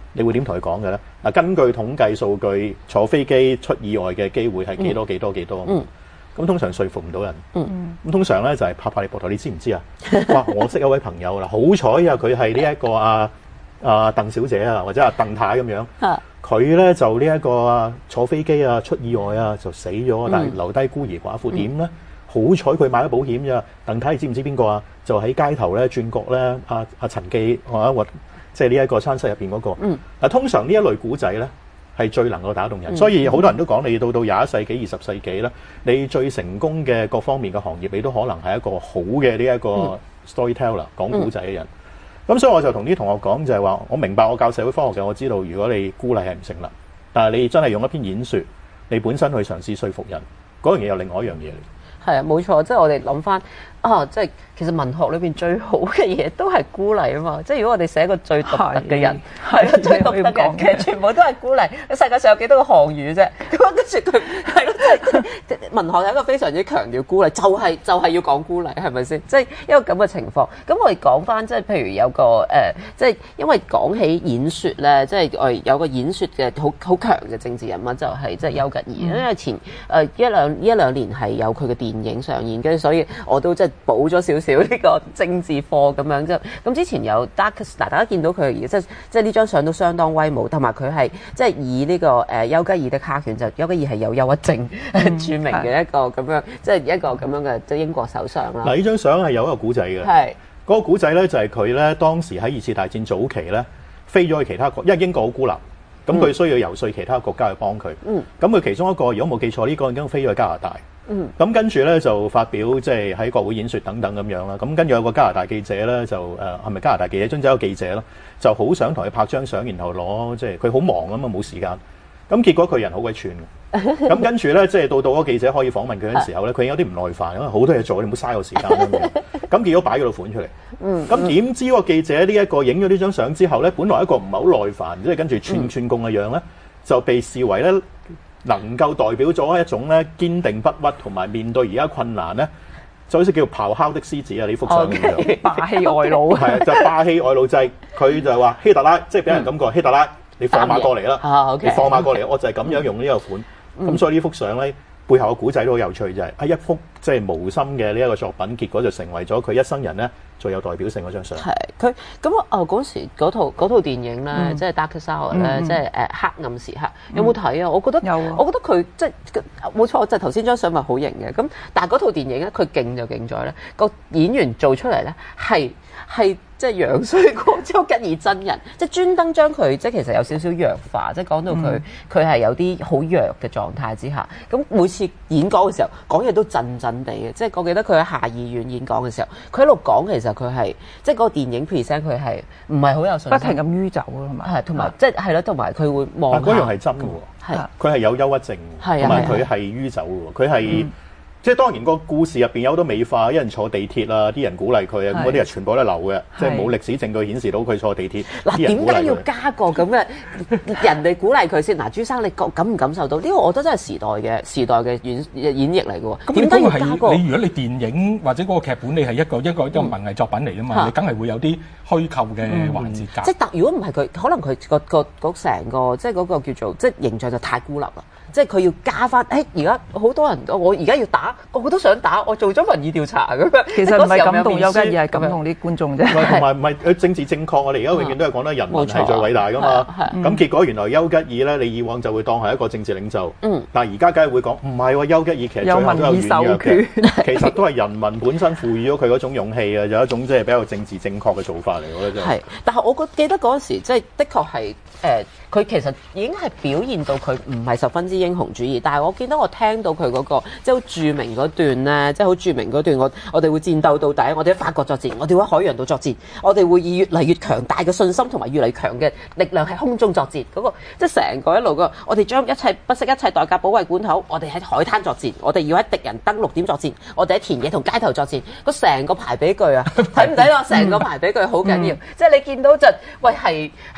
你會點同佢講嘅咧？嗱，根據統計數據，坐飛機出意外嘅機會係幾多幾多幾多？ 嗯， 咁通常說服唔到人。 嗯， 咁通常咧就係拍拍你膊頭，你知唔知啊？哇！我識一位朋友啦，好彩啊，佢係呢一個啊啊鄧小姐啊，或者啊鄧太咁樣。 啊， 佢咧就呢一個啊坐飛機啊出意外啊就死咗，但係留低孤兒寡婦點咧？好彩佢買咗保險咋。鄧太你知唔知邊個啊？就喺街頭咧轉角咧，阿阿陳記啊或即係呢一個餐室入邊嗰個。嗯。嗱，通常呢一類古仔咧係最能夠打動人，嗯、所以好多人都講你到到廿一世紀、二十世紀咧，你最成功嘅各方面嘅行業，你都可能係一個好嘅呢一個 storyteller 講古仔嘅人。咁、嗯、所以我就同啲同學講就係話，我明白我教社會科學嘅，我知道如果你孤立係唔成立，但係你真係用一篇演說，你本身去嘗試說服人，嗰樣嘢又另外一樣嘢嚟。 係啊，冇錯，即係我哋諗翻啊，即係其實文學裏邊最好嘅嘢都係孤立啊嘛！即係如果我哋寫一個最獨特嘅人，係啊，最獨特嘅人，其實全部都係孤立。世界上有幾多個項語啫？咁跟住佢係咯，即係文學係一個非常之強調孤立，就係、是、就係、是、要講孤立，係咪先？即係一個咁嘅情況。咁我哋講翻，即係譬如有個誒、呃，即係因為講起演說咧，即係我哋有個演說嘅好好強嘅政治人物就係即係丘吉爾，嗯、因為前誒、呃、一兩一兩年係有佢嘅電影上演，跟住所以我都即係補咗少少呢個政治課咁樣啫。咁之前有 Darkest， 嗱大家見到佢即係即係呢張相都相當威武，同埋佢係即係以呢、這個誒、呃、丘吉爾的哈拳，就丘吉爾係有憂鬱症、嗯、著名嘅一個咁樣，即係一個咁樣嘅即係英國首相啦。嗱，呢張相係有一個古仔嘅，係嗰個古仔咧就係佢咧當時喺二次大戰早期咧飛咗去其他國，因為英國好孤立，咁佢需要游說其他國家去幫佢。嗯，咁佢其中一個如果冇記錯呢、這個已經飛咗去加拿大。嗯，咁跟住咧就發表即係喺國會演說等等咁樣啦。咁跟住有個加拿大記者咧就誒係咪加拿大記者？總之有個記者啦，就好想同佢拍張相，然後攞即係佢好忙啊嘛，冇時間。咁結果佢人好鬼串嘅。咁跟住咧即係到到嗰個記者可以訪問佢嘅時候咧，佢有啲唔耐煩，因為好多嘢做，你唔好嘥我時間咁樣。咁結果擺咗個款出嚟。嗯。咁點知個記者呢一個影咗呢張相之後咧，本來一個唔係好耐煩，即係跟住串串共嘅樣咧，就被視為咧，能夠代表咗一種咧堅定不屈，同埋面對而家困難咧，就好似叫咆哮的獅子啊！呢幅相咁樣， 霸氣外露係啊，就係、霸氣外露就係、是、佢就係話希特拉，即係俾人感覺、嗯、希特拉，你放馬過嚟啦、啊 okay，你放馬過嚟，我就係咁樣用呢個款。咁、嗯、所以呢幅相咧背後嘅古仔都好有趣，就係、是、一幅即係無心嘅呢一個作品，結果就成為咗佢一生人咧最有代表性嗰張相。係佢咁啊！嗰時嗰套嗰套電影咧、嗯，即係 Darkest Hour 咧、嗯，即係誒黑暗時刻，有冇睇啊？我覺得有啊！我覺得佢即係冇錯，就頭先張相咪好型嘅。咁但係嗰套電影咧，佢勁就勁在咧，個演員做出嚟咧係係即係樣衰過丘吉爾真人，即係專登將佢即係其實有少少弱化，即係講到佢佢係有啲好弱嘅狀態之下，咁每次演講嘅時候講嘢都震震地嘅。即係我記得佢喺下議院演講嘅時候，佢一路講其實佢係即係嗰個電影 present 佢係唔係好有信心，不停咁酗酒啊嘛，係同埋即係係咯，同埋佢會望下。嗰樣係真嘅喎，係佢係有憂鬱症，同埋佢係酗酒嘅喎，佢係。即係當然個故事入邊有好多美化，有人坐地鐵啊，啲人鼓勵佢啊，咁嗰啲係全部都係流嘅，即係冇歷史證據顯示到佢坐地鐵。嗱，點解要加個咁嘅人哋鼓勵佢先？嗱，朱生你感唔感受到呢、呢個？我覺得真係時代嘅時代嘅演演繹嚟嘅喎。點解要加個？ 你如果你電影或者嗰個劇本，你係一個一個一個文藝作品嚟啊嘛，嗯、你梗係會有啲虛構嘅環節㗎。即係特，如果唔係佢，可能佢個個嗰成個即係嗰個叫做即係形象就太孤立啦。即係佢要加翻，誒而家好多人，我而家要打，個個都想打，我做咗民意調查咁樣。其實唔係感動丘吉爾，而係感動啲觀眾啫。 同埋唔係佢政治正確，我哋而家永遠都係講得人民係最偉大噶嘛。咁結果原來丘吉爾咧，你以往就會當係一個政治領袖。嗯。但係而家梗係會講，唔係喎，丘吉爾其實最後都有軟弱嘅。其實都係人民本身賦予咗佢嗰種勇氣啊，有一種即係比較政治正確嘅做法嚟，我覺得真係。係，但係我覺記得嗰陣時，即係的確係誒，佢其實已經係表現到佢唔係十分之英雄主義，但係我見到我聽到佢嗰個即係好著名嗰段咧，即係好著名嗰段，我我哋會戰鬥到底，我哋喺法國作戰，我哋會喺海洋度作戰，我哋會以越嚟越強大嘅信心同埋越嚟越強嘅力量喺空中作戰，嗰個即係成個一路個，我哋將一切不惜一切代價保衛本土，我哋喺海灘作戰，我哋要喺敵人登陸點作戰，我哋喺田野同街頭作戰，個成個排比句啊，睇唔睇到？成個排比句好緊要，即係你見到就喂係係。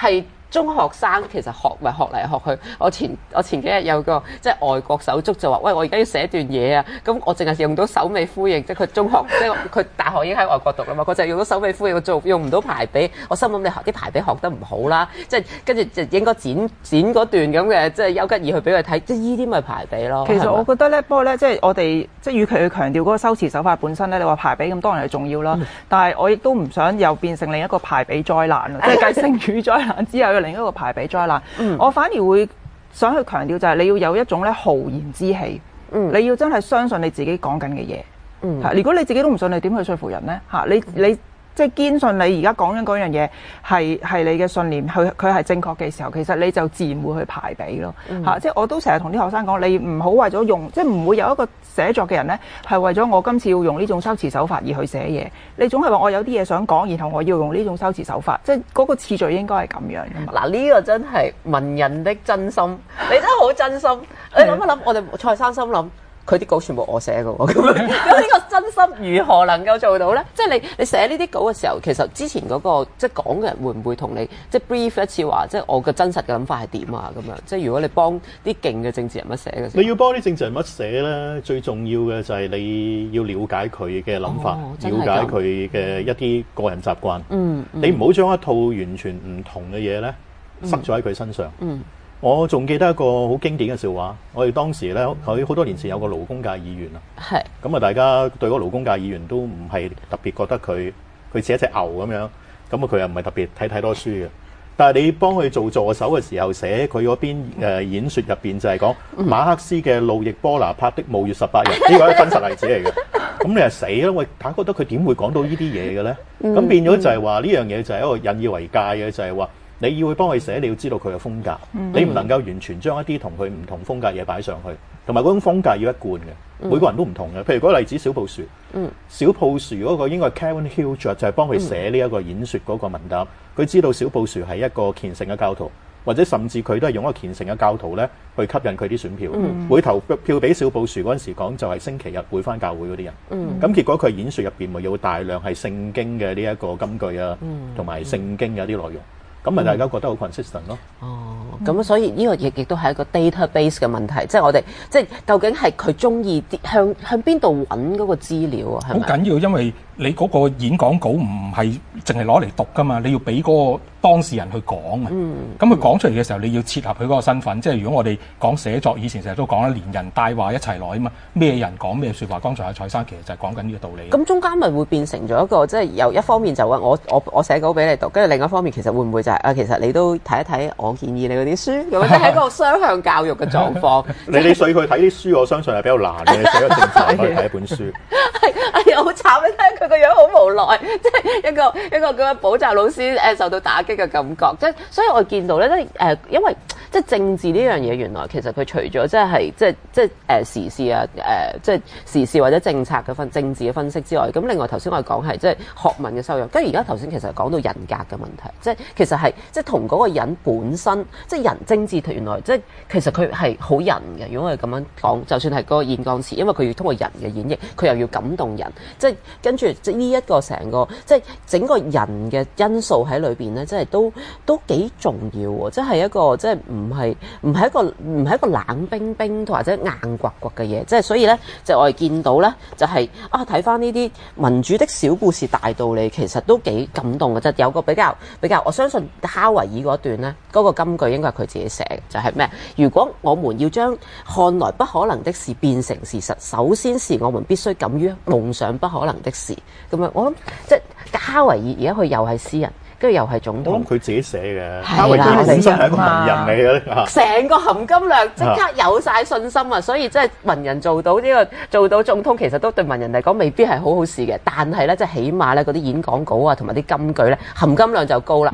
中學生其實學咪學嚟學去。我前我前幾日有個即係外國手足就話：喂，我而家要寫段嘢啊！咁我淨係用到首尾呼應，即係佢中學即係佢大學已經喺外國讀啦嘛，佢就用到首尾呼應，我做用唔到排比。我心諗你學啲排比學得唔好啦，即係跟住就應該剪剪嗰段咁嘅即係丘吉爾去俾佢睇，即係依啲咪排比咯。 其實我覺得咧，不過咧，即係我哋即係與其去強調嗰個修辭手法本身咧，你話排比咁當然係重要啦。嗯、但係我亦都唔想又變成另一個排比災難咯，即係繼成語災難之後嘅另一個排比災難。嗯、我反而會想去強調就係你要有一種咧豪言之氣，嗯、你要真係相信你自己講緊嘅嘢。嗯、如果你自己都唔信，你點去說服人咧？嚇，你你。即係堅信你而家講緊嗰樣嘢係係你嘅信念，佢佢係正確嘅時候，其實你就自然會去排比咯嚇、嗯啊。即係我都成日同啲學生講，你唔好為咗用，即係唔會有一個寫作嘅人咧係為咗我今次要用呢種修辭手法而去寫嘢。你總係話我有啲嘢想講，然後我要用呢種修辭手法，即係嗰個次序應該係咁樣嘅嘛。 嗱，呢個真係文人的真心，你真係好真心。你諗一諗，我哋蔡生心諗。佢啲稿全部我寫嘅喎，咁樣咁呢個真心如何能夠做到咧？即係你你寫呢啲稿嘅時候，其實之前嗰、那個即係講嘅人會唔會同你即係 brief 一次話，即係我嘅真實嘅諗法係點啊？咁樣即係如果你幫啲勁嘅政治人物寫嘅時候， 你要幫啲政治人物寫咧，最重要嘅就係你要了解佢嘅諗法，哦、了解佢嘅一啲個人習慣。嗯，嗯你唔好將一套完全唔同嘅嘢咧塞咗喺佢身上。嗯。嗯我仲記得一個好經典嘅笑話，我哋當時咧喺好多年前有個勞工界議員啊，係咁啊，大家對嗰個勞工界議員都唔係特別覺得佢佢似一隻牛咁樣，咁啊佢又唔係特別睇太多書嘅，但係你幫佢做助手嘅時候寫佢嗰邊誒演說入邊就係講馬克思嘅路易波拿帕的暮月十八日，呢個係真實例子嚟嘅，咁你係死啦！喂，大家覺得佢點會講到呢啲嘢嘅咧？咁變咗就係話呢樣嘢就係一個引以為戒嘅，就係話。你要去幫佢寫，你要知道佢嘅風格，嗯、你唔能夠完全將一啲同佢唔同風格嘢擺上去，同埋嗰種風格要一貫嘅，嗯、每個人都唔同嘅。譬如嗰個例子小布殊，嗯、小布殊嗰個應該係 Karen Hilgert 就係幫佢寫呢一個演說嗰個文檔，佢、嗯、知道小布殊係一個虔誠嘅教徒，或者甚至佢都係用一個虔誠嘅教徒咧去吸引佢啲選票，嗯、會投票俾小布殊嗰陣時講就係星期日會返教會嗰啲人，咁、嗯、結果佢演說入邊咪有大量係聖經嘅呢一個金句啊，同埋、嗯、聖經嘅一啲內容。咁咪大家覺得好 consistent 咯？ 哦，咁所以呢個亦亦都係一個 database 嘅問題，即係我哋即係究竟係佢中意啲向向邊度揾嗰個資料啊？係咪？ 好緊要，因為你嗰個演講稿唔係淨係攞嚟讀噶嘛，你要俾嗰個當事人去講啊。嗯。咁佢講出嚟嘅時候，你要切合佢嗰個身份。即係如果我哋講寫作，以前成日都講啦，連人帶話一齊來啊嘛。咩人講咩説話？剛才阿蔡生其實就係講緊呢個道理。 咁中間咪會變成咗一個即係由一方面就話我我我寫稿俾你讀，跟住另一方面其實會唔會就係、是、啊？其實你都睇一睇我建議你嗰啲書，咁即係一個雙向教育嘅狀況。 你你水佢睇啲書，我相信係比較難嘅。寫個政策可以睇一本書。 係係好慘，你睇佢個樣好無奈，即係一個一個咁樣補習老師誒受到打擊嘅感覺。即係所以我見到咧，即係誒，因為即係政治呢樣嘢，原來其實佢除咗即係即係即係誒時事啊誒，即係時事或者政策嘅分政治嘅分析之外，咁另外頭先我哋講係即係學問嘅修養，跟住而家頭先其實講到人格嘅問題，即係其實係即係同嗰個人本身，即係人政治原來即係其實佢係好人嘅。如果我哋咁樣講，就算係嗰個演講詞，因為佢要通過人嘅演繹，佢又要感動人，即係跟住即係呢一個成個即係整個人嘅因素喺裏邊咧，即係都都幾重要喎！即係一個即係唔係唔係一個唔係一個冷冰冰或者硬刮刮嘅嘢，即係所以咧就我哋見到咧就係、是、啊睇翻呢啲民主的小故事大道理，其實都幾感動嘅。即係有個比較比較，我相信哈維爾嗰段咧嗰、那個金句應該係佢自己寫嘅，就係、是、咩？如果我們要將看來不可能的事變成事實，首先是我們必須敢於夢想不可能的事。咁樣我諗即係哈維爾而家佢又係詩人。跟住又係總統， 我諗佢自己寫嘅，哈維爾本身係一個文人嚟嘅， 成個含金量即刻有晒信心啊！所以即係文人做到呢、這個做到總統，其實都對文人嚟講未必係好好事嘅。但係咧，即係起碼咧嗰啲演講稿啊，同埋啲金句咧，含金量就高啦。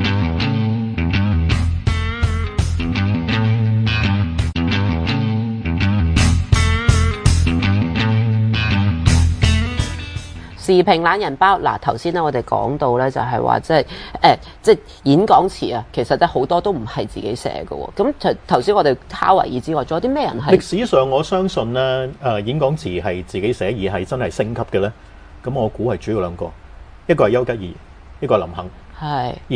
時評懶人包嗱，頭先咧我哋講到咧就係話即係誒即係演講詞啊，其實咧好多都唔係自己寫嘅喎。咁頭頭先我哋哈維爾之外，仲有啲咩人係？歷史上我相信咧誒、呃、演講詞係自己寫而係真係升級嘅咧。咁我估係主要兩個，一個係丘吉爾，一個係林肯。係。而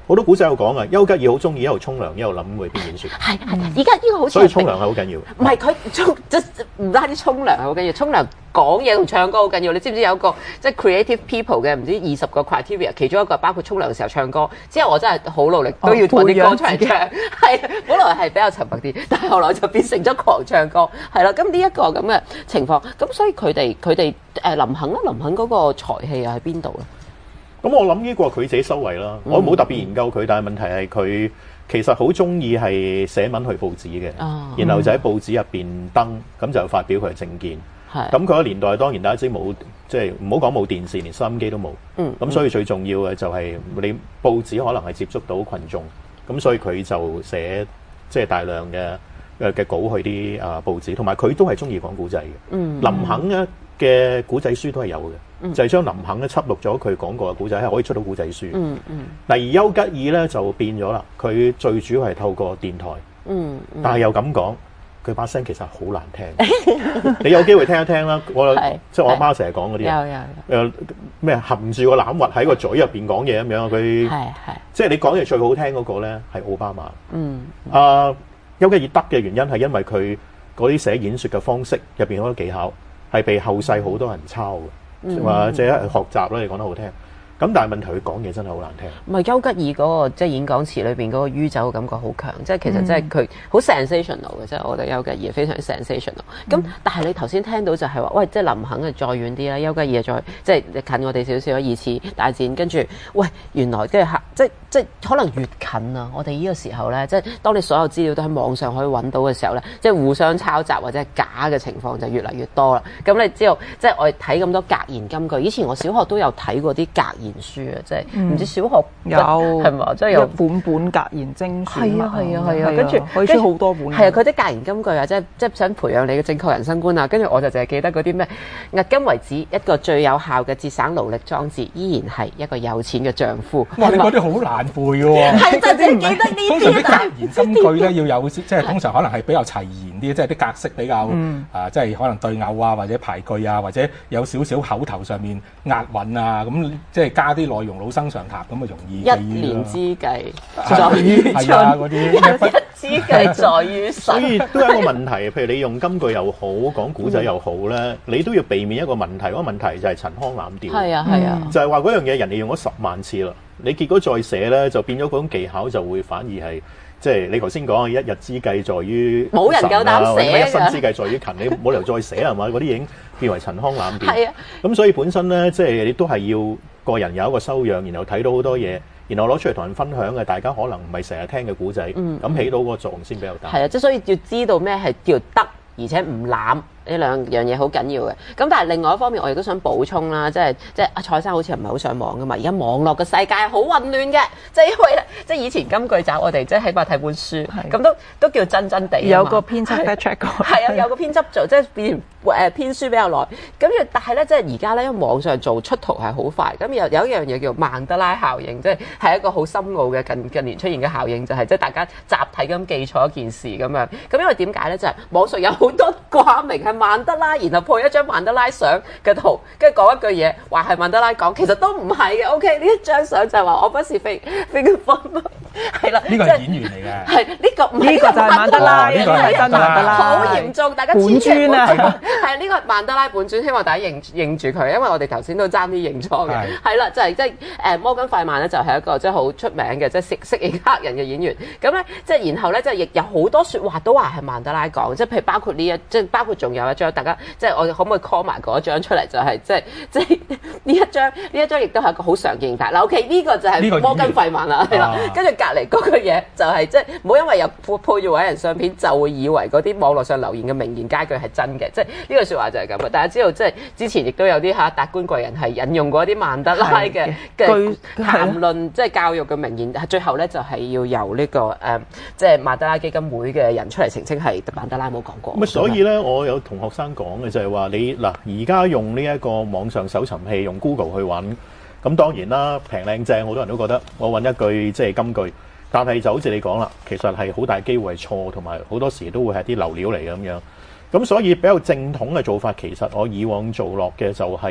好多古仔有講啊，丘吉爾好中意一路沖涼一路諗佢邊演説。 係係，而家呢個好似所以沖涼係好緊要。 唔係佢沖即唔單止沖涼係好緊要，沖涼講嘢同唱歌好緊要。你知唔知有一個即係 creative people 嘅唔知二十個 criteria， 其中一個包括沖涼嘅時候唱歌。之後我真係好努力都要揾啲歌出嚟唱。係，本來係比較沉默啲，但係後來就變成咗狂唱歌。係啦，咁呢一個咁嘅情況，咁所以佢哋佢哋誒林肯咧，林肯嗰個才氣啊喺邊度咧？ 咁我諗呢個佢自己修為啦，我冇特別研究佢，但係問題係佢其實好中意係寫文去報紙嘅， 哦、 然後就喺報紙入邊登，咁就發表佢嘅政見。咁佢個年代當然大家知冇，即係唔好講冇電視，連收音機都冇。咁、嗯、所以最重要嘅就係你報紙可能係接觸到群眾，咁所以佢就寫即係大量嘅嘅嘅稿去啲啊報紙，同埋佢都係中意講古仔嘅。嗯、林肯咧嘅古仔書都係有嘅。嗯、就係將林肯咧輯錄咗佢講過嘅古仔，係可以出到古仔書。嗯嗯。第二丘吉爾咧就變咗啦，佢最主要係透過電台。嗯。嗯但係又咁講，佢把聲其實好難聽。你有機會聽一聽啦，我即係我阿媽成日講嗰啲。有有。誒咩含住個欖核喺個嘴入邊講嘢咁樣，佢。係係。即係你講嘢最好聽嗰個咧係奧巴馬。嗯。啊，丘吉爾得嘅原因係因為佢嗰啲寫演說嘅方式入邊好多技巧係被後世好多人抄嘅。或者學習啦，你講得好聽。咁但係問題佢講嘢真係好難聽。唔係丘吉爾嗰個即係演講詞裏邊嗰個酗酒嘅感覺好強，即係其實即係佢好 sensational 嘅，即係我覺得丘吉爾非常 sensational。咁、嗯、但係你頭先聽到就係話，喂，即係林肯係再遠啲啦，丘吉爾再即係近我哋少少啦，二次大戰跟住，喂，原來跟住即係即係可能越近啊！我哋呢個時候咧，即係當你所有資料都喺網上可以揾到嘅時候咧，即係互相抄襲或者係假嘅情況就越嚟越多啦。咁你知道，即係我哋睇咁多格言金句，以前我小學都有睇過啲格言書啊，即係唔知小學有係嘛，即係有本本格言精選。係啊係啊係啊，跟住可以出好多本。係啊，佢啲格言金句啊，即係即係想培養你嘅正確人生觀啊。跟住我就淨係記得嗰啲咩，迄今為止一個最有效嘅節省勞力裝置，依然係一個有錢嘅丈夫。哇！你嗰啲好難背嘅喎。係就淨係記得呢啲。通常啲格言金句咧要有，即係通常可能係比較齊言啲，即係啲格式比較、嗯、啊，即係可能對偶啊，或者排句啊，或者有少少口頭上面押韻啊，咁即係加啲內容老生常談咁啊，容易。一年之計在於春，嗰啲一之計在於晨。所以都有一個問題，譬如你用金句又好，講古仔又好咧，嗯、你都要避免一個問題。嗰、嗰個問題就係陳腔濫調。係啊係啊，就係話嗰樣嘢人哋用咗十萬次啦，你結果再寫咧，就變咗嗰種技巧就會反而係。即係你頭先講一日之計在於冇人夠膽寫嘅，一生之計在於勤，你冇理由再寫係嘛？嗰啲已經變為陳腔濫調。係啊，咁所以本身咧，即係你都係要個人有一個修養，然後睇到好多嘢，然後攞出嚟同人分享嘅，大家可能唔係成日聽嘅古仔，咁、嗯、起到個作用先比較大。係啊，即係所以要知道咩係叫得，而且唔濫。呢兩樣嘢好緊要嘅，咁但係另外一方面，我亦都想補充啦，即係即係阿蔡生好似唔係好上網噶嘛，而家網絡嘅世界好混亂嘅，即係因為咧，即係以前金句集我哋即係起碼睇本書，咁都都叫真真地有個編輯 check 過，係啊，有個編輯做，即係變誒編書比較耐，咁但係咧，即係而家咧，因為網上做出圖係好快，咁有有一樣嘢叫曼德拉效應，即係係一個好深奧嘅近近年出現嘅效應，就係即係大家集體咁記錯一件事咁樣，咁因為點解咧？就係、是、網上有好多掛名係曼德拉，然後配一張曼德拉相嘅圖，跟住講一句嘢，話係曼德拉講，其實都唔係嘅。OK， 呢一張相就係話我不是非非嘅分，係啦，呢個係演員嚟嘅，係呢、這個唔係呢個就係曼德拉，呢、哦這個係真曼德拉，好嚴重，大家千祈唔好係係呢個曼德拉本尊，希望大家認認住佢，因為我哋頭先都爭啲認錯嘅，係啦，就係即係誒摩根費曼咧，就係一個即係好出名嘅即係識識演黑人嘅演員，咁咧即係然後咧即係亦有好多説話都話係曼德拉講，即係譬如包括呢一即係包括仲有一張。大家即係我可唔可以 call 埋嗰張出嚟？就係即係即係呢一張呢一張亦都係一個好常見嘅。嗱 ，OK 呢個就係摩根費曼啦，係啦。跟住隔離嗰個嘢就係即係唔好因為有配配住偉人相片就會以為嗰啲網絡上留言嘅名言佳句係真嘅。即係呢句説話就係咁啊！大家知道即係之前亦都有啲嚇達官貴人係引用過啲曼德拉嘅嘅談論，即係教育嘅名言。最後咧就係要由呢個誒即係曼德拉基金會嘅人出嚟澄清係曼德拉冇講過。咁所以咧我有同學生講嘅就係話你嗱，而家用呢一個網上搜尋器用 Google 去揾，咁當然啦，平靚正，好多人都覺得我揾一句即係金句，但係就好似你講啦，其實係好大機會係錯，同埋好多時都會係啲流料嚟嘅咁樣。咁所以比較正統嘅做法，其實我以往做落嘅就係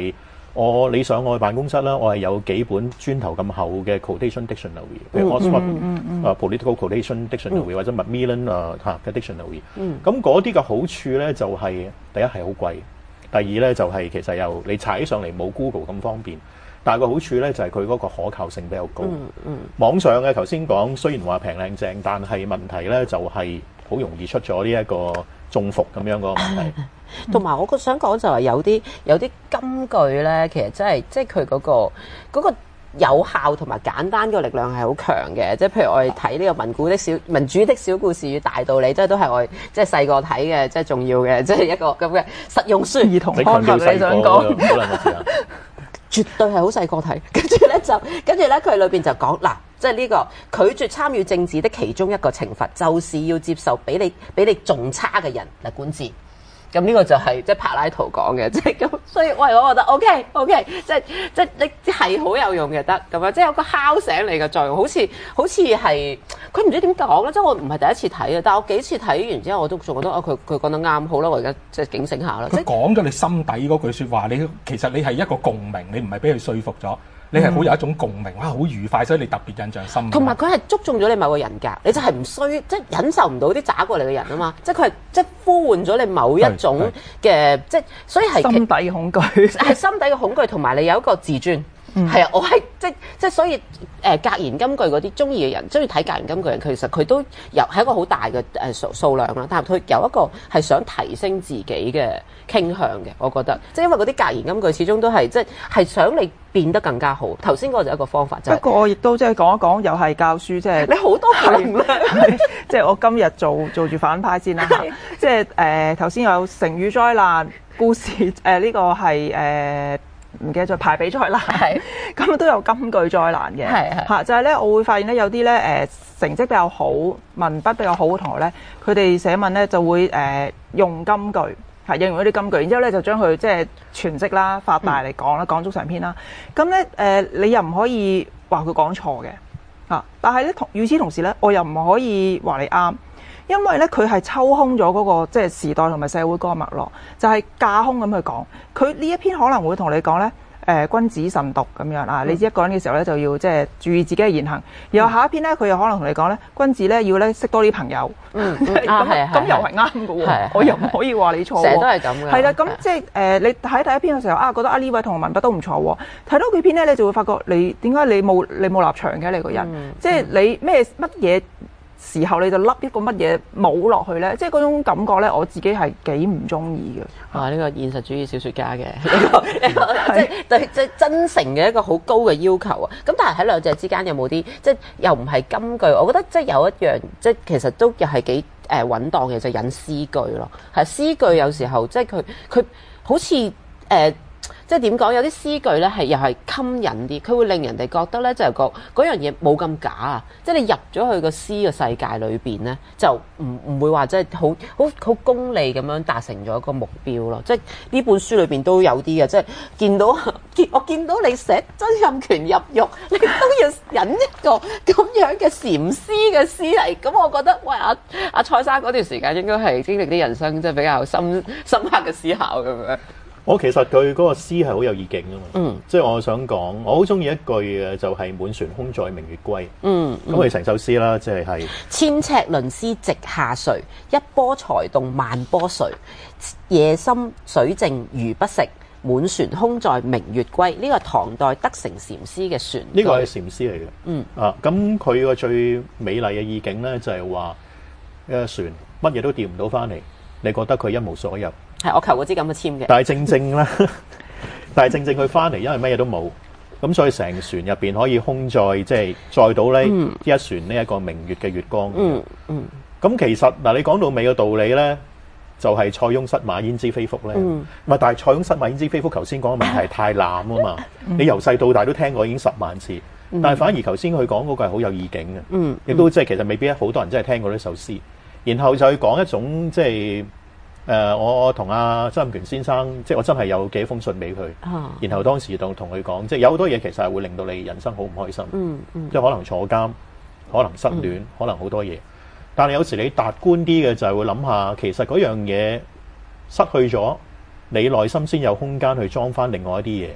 我你上我嘅辦公室啦，我係有幾本磚頭咁厚嘅 quotation dictionary，譬如 Oxford 啊 political quotation dictionary 或者 Macmillan 啊嚇嘅 dictionary。咁嗰啲嘅好處咧就係第一係好貴，第二咧就係其實又你踩上嚟冇 Google 咁方便。但係個好處咧就係佢嗰個可靠性比較高。嗯嗯、網上嘅頭先講雖然話平靚正，但係問題咧就係好容易出咗呢一個中伏咁樣嗰個問題。 同埋、嗯、我個想講就係有啲有啲金句咧，其實真係即係佢嗰個嗰個有效同埋簡單嘅力量係好強嘅。即係譬如我哋睇呢個民主的小民主的小故事與大道理，即係都係我哋即係細個睇嘅，即係重要嘅，即係一個咁嘅實用書。兒童刊物你想講？絕對係好細個睇，跟住咧就跟住咧佢裏邊就講嗱，即係呢個拒絕參與政治的其中一個懲罰，就是要接受比你比你仲差嘅人嚟管治。咁呢個就係即係柏拉圖講嘅，即係咁，所以喂，我覺得 OK OK，即係即係你係好有用嘅得咁樣，即係有個敲醒你嘅作用，好似好似係佢唔知點講咧，即係我唔係第一次睇嘅，但係我幾次睇完之後，我都仲覺得啊，佢佢講得啱，好啦，我而家即係警醒下啦。 佢講咗你心底嗰句説話，你其實你係一個共鳴，你唔係俾佢說服咗。你係好有一種共鳴，哇！好愉快，所以你特別印象深刻。 同埋佢係捉中咗你某個人格，你就係唔衰，即係忍受唔到啲渣過你嘅人啊嘛！即係佢係即係呼喚咗你某一種嘅，即係所以係心底嘅恐懼， 係心底嘅恐懼，同埋你有一個自尊。係、嗯、啊，我係即即所以誒、呃、格言金句嗰啲中意嘅人，中意睇格言金句嘅人，其實佢都有係一個好大嘅誒數數量啦。但係佢有一個係想提升自己嘅傾向嘅，我覺得即係因為嗰啲格言金句始終都係即係想你變得更加好。頭先嗰個就係一個方法，就係、 不過我亦都即係講一講，又係教書，即係你好多能量。 即係我今日做做住反派先啦，即係誒頭先有成語災難故事誒呢、呃呢個係誒。呃唔記得咗排比災難，咁都有金句災難嘅，嚇就係咧，我會發現咧有啲咧誒成績比較好、文筆比較好嘅同學咧，佢哋寫文咧就會誒、呃、用金句，係應用一啲金句，然之後咧就將佢即係詮釋啦、發大嚟講啦、講足成篇啦。咁咧誒你又唔可以話佢講錯嘅，嚇，但係咧同與此同時咧，我又唔可以話你啱。因為咧，佢係抽空咗嗰個即係時代同埋社會嗰個脈絡，就係架空咁去講。佢呢一篇可能會同你講咧，誒君子慎獨咁樣啊。你知一個人嘅時候咧，就要即係注意自己嘅言行。然後下一篇咧，佢又可能同你講咧，君子咧要咧識多啲朋友。嗯，咁咁又係啱嘅喎。我又唔可以話你錯喎。 成日都係咁嘅。係啦，咁即係誒，你睇第一篇嘅時候啊，覺得啊呢位同學文筆都唔錯喎。睇到佢篇咧，你就會發覺你點解你冇你冇立場嘅你個人，即係你咩乜嘢時候你就笠一個乜嘢帽落去咧，即係嗰種感覺咧，我自己係幾唔中意嘅。 啊，呢、這個現實主義小説家嘅一個一個即係對即係真誠嘅一個好高嘅要求啊！咁但係喺兩者之間有冇啲即係又唔係金句？我覺得即係有一樣即係其實都又係幾誒穩當嘅，就引詩句咯。係詩句有時候即係佢佢好似誒。呃即係點講？有啲詩句咧係又係襟引啲，佢會令人哋覺得咧就係個嗰樣嘢冇咁假啊！即係你入咗去個詩嘅世界裏邊咧，就唔唔會話即係好好好功利咁樣達成咗一個目標咯。即係呢本書裏邊都有啲嘅，即係見到見我見到你寫曾蔭權入獄，你都要引一個咁樣嘅禪詩嘅詩嚟。咁我覺得喂阿阿蔡生嗰段時間應該係經歷啲人生即係比較深深刻嘅思考咁樣。 我其實佢嗰個詩係好有意境啊嘛，嗯，即係我想講，我好中意一句嘅就係滿船空載明月歸，嗯，咁佢成首詩啦，即係係千尺論詩直下垂，一波才動萬波垂，夜深水靜魚不食，滿船空載明月歸。呢個係唐代德成禪師嘅旋律， 呢個係禪詩嚟嘅，嗯啊，咁佢個最美麗嘅意境咧就係話，一個船乜嘢都釣唔到翻嚟，你覺得佢一無所有。 係，我求嗰支咁嘅籤嘅。 但係正正啦，但係正正佢翻嚟，因為乜嘢都冇，咁所以成船入邊可以空載，即係載到呢、嗯、一船呢一個明月嘅月光。嗯嗯。咁其實嗱，你講到尾嘅道理咧，就係、是、塞翁失馬焉知非福咧。嗯。唔係，但係塞翁失馬焉知非福，頭先講嘅問題係太濫啊嘛。嗯、你由細到大都聽過已經十萬次，嗯、但係反而頭先佢講嗰個係好有意境嘅。嗯。亦都即係其實未必好多人真係聽過呢首詩，然後就去講一種即係。誒、呃，我同阿曾蔭權先生，即係我真係有幾封信俾佢，啊、然後當時就同佢講，即係有好多嘢其實係會令到你人生好唔開心，嗯嗯、即係可能坐監，可能失戀，嗯、可能好多嘢。但係有時你達觀啲嘅就係會諗下，其實嗰樣嘢失去咗，你內心先有空間去裝翻另外一啲嘢。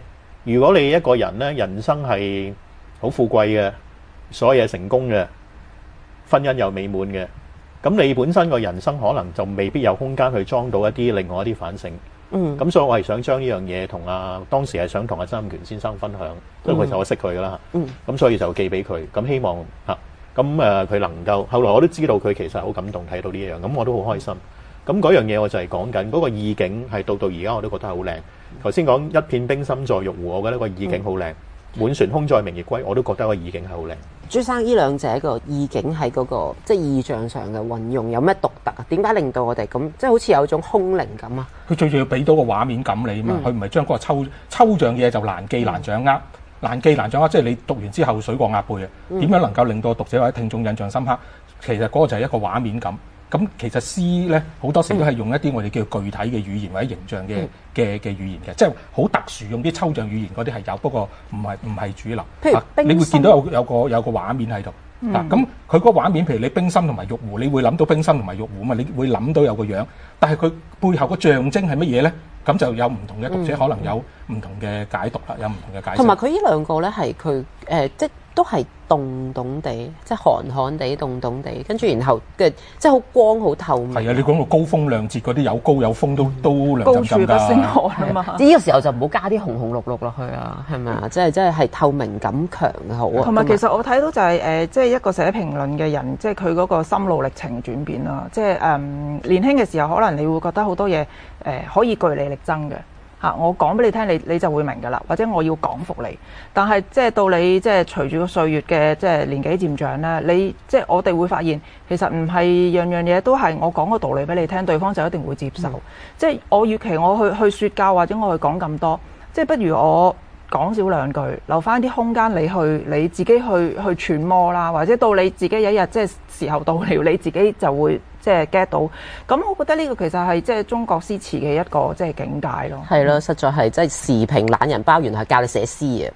如果你一個人咧，人生係好富貴嘅，所有嘢成功嘅，婚姻又美滿嘅，咁你本身個人生可能就未必有空間去裝到一啲另外一啲反省。嗯，咁所以我係想將呢樣嘢同阿當時係想同阿曾蔭權先生分享，因為其實我識佢噶啦。嗯，咁所以就寄俾佢，咁希望嚇，咁誒佢能夠。後來我都知道佢其實好感動睇到呢樣，咁我都好開心。咁嗰樣嘢我就係講緊嗰個意境係到到而家我都覺得好靚。頭先講一片冰心在玉湖，我覺得個意境好靚。滿船空在明月歸，我都覺得個意境係好靚。 朱生，呢兩者個意境喺嗰個即係意象上嘅運用有咩獨特啊？點解令到我哋咁即係好似有種空靈感啊？ 佢最重要俾到個畫面感你啊嘛，佢唔係將嗰個抽抽象嘢就難記難掌握，嗯、難記難掌握，即係你讀完之後水過鴨背啊！點、嗯、樣能夠令到讀者或者聽眾印象深刻？其實嗰個就係一個畫面感。咁其實詩咧好多時都係用一啲我哋叫具體嘅語言或者形象嘅嘅嘅語言嘅，即係好特殊用啲抽象語言嗰啲係有，不過唔係唔係主流。 譬如、啊、 你會見到有有個有個畫面喺度。嗱咁佢個畫面，譬如你冰心同埋玉湖，你會諗到冰心同埋玉湖嘛？你會諗到有個樣，但係佢背後個象徵係乜嘢咧？咁就有唔同嘅讀者可能有唔同嘅解讀啦，有唔同嘅解釋。 同埋佢呢兩個咧係佢誒即都係凍凍地，即係寒寒地、凍凍地，跟住然後嘅即係好光、好透明。係啊，你講到高風亮節嗰啲有高有風都、嗯、都涼浸浸㗎。高處不勝寒啊嘛！ 呢個時候就唔好加啲紅紅綠綠落去啊，係咪啊？即係即係係透明感強嘅好啊。 同埋其實我睇到就係、是、誒、呃，即係一個寫評論嘅人，即係佢嗰個心路歷程轉變啦。即係誒、嗯、年輕嘅時候，可能你會覺得好多嘢誒、呃、可以據理力爭嘅。嚇！我講俾你聽，你你就會明㗎啦。或者我要講服你，但係即係到你即係隨住個歲月嘅即係年紀漸長咧，你即係我哋會發現，其實唔係樣樣嘢都係我講個道理俾你聽，對方就一定會接受。嗯、即係我與其我去去説教或者我去講咁多，即係不如我講少兩句，留翻啲空間你去你自己去去揣摩啦，或者到你自己有一日即係時候到了，你自己就會即係 get 到。咁我覺得呢個其實係即係中國詩詞嘅一個即係境界咯。 係咯，實在係即係時評懶人包，原來係教你寫詩嘅。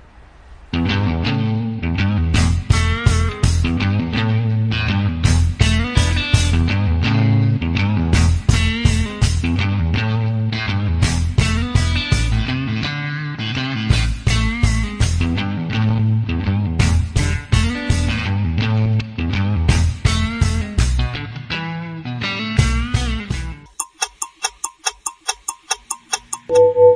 you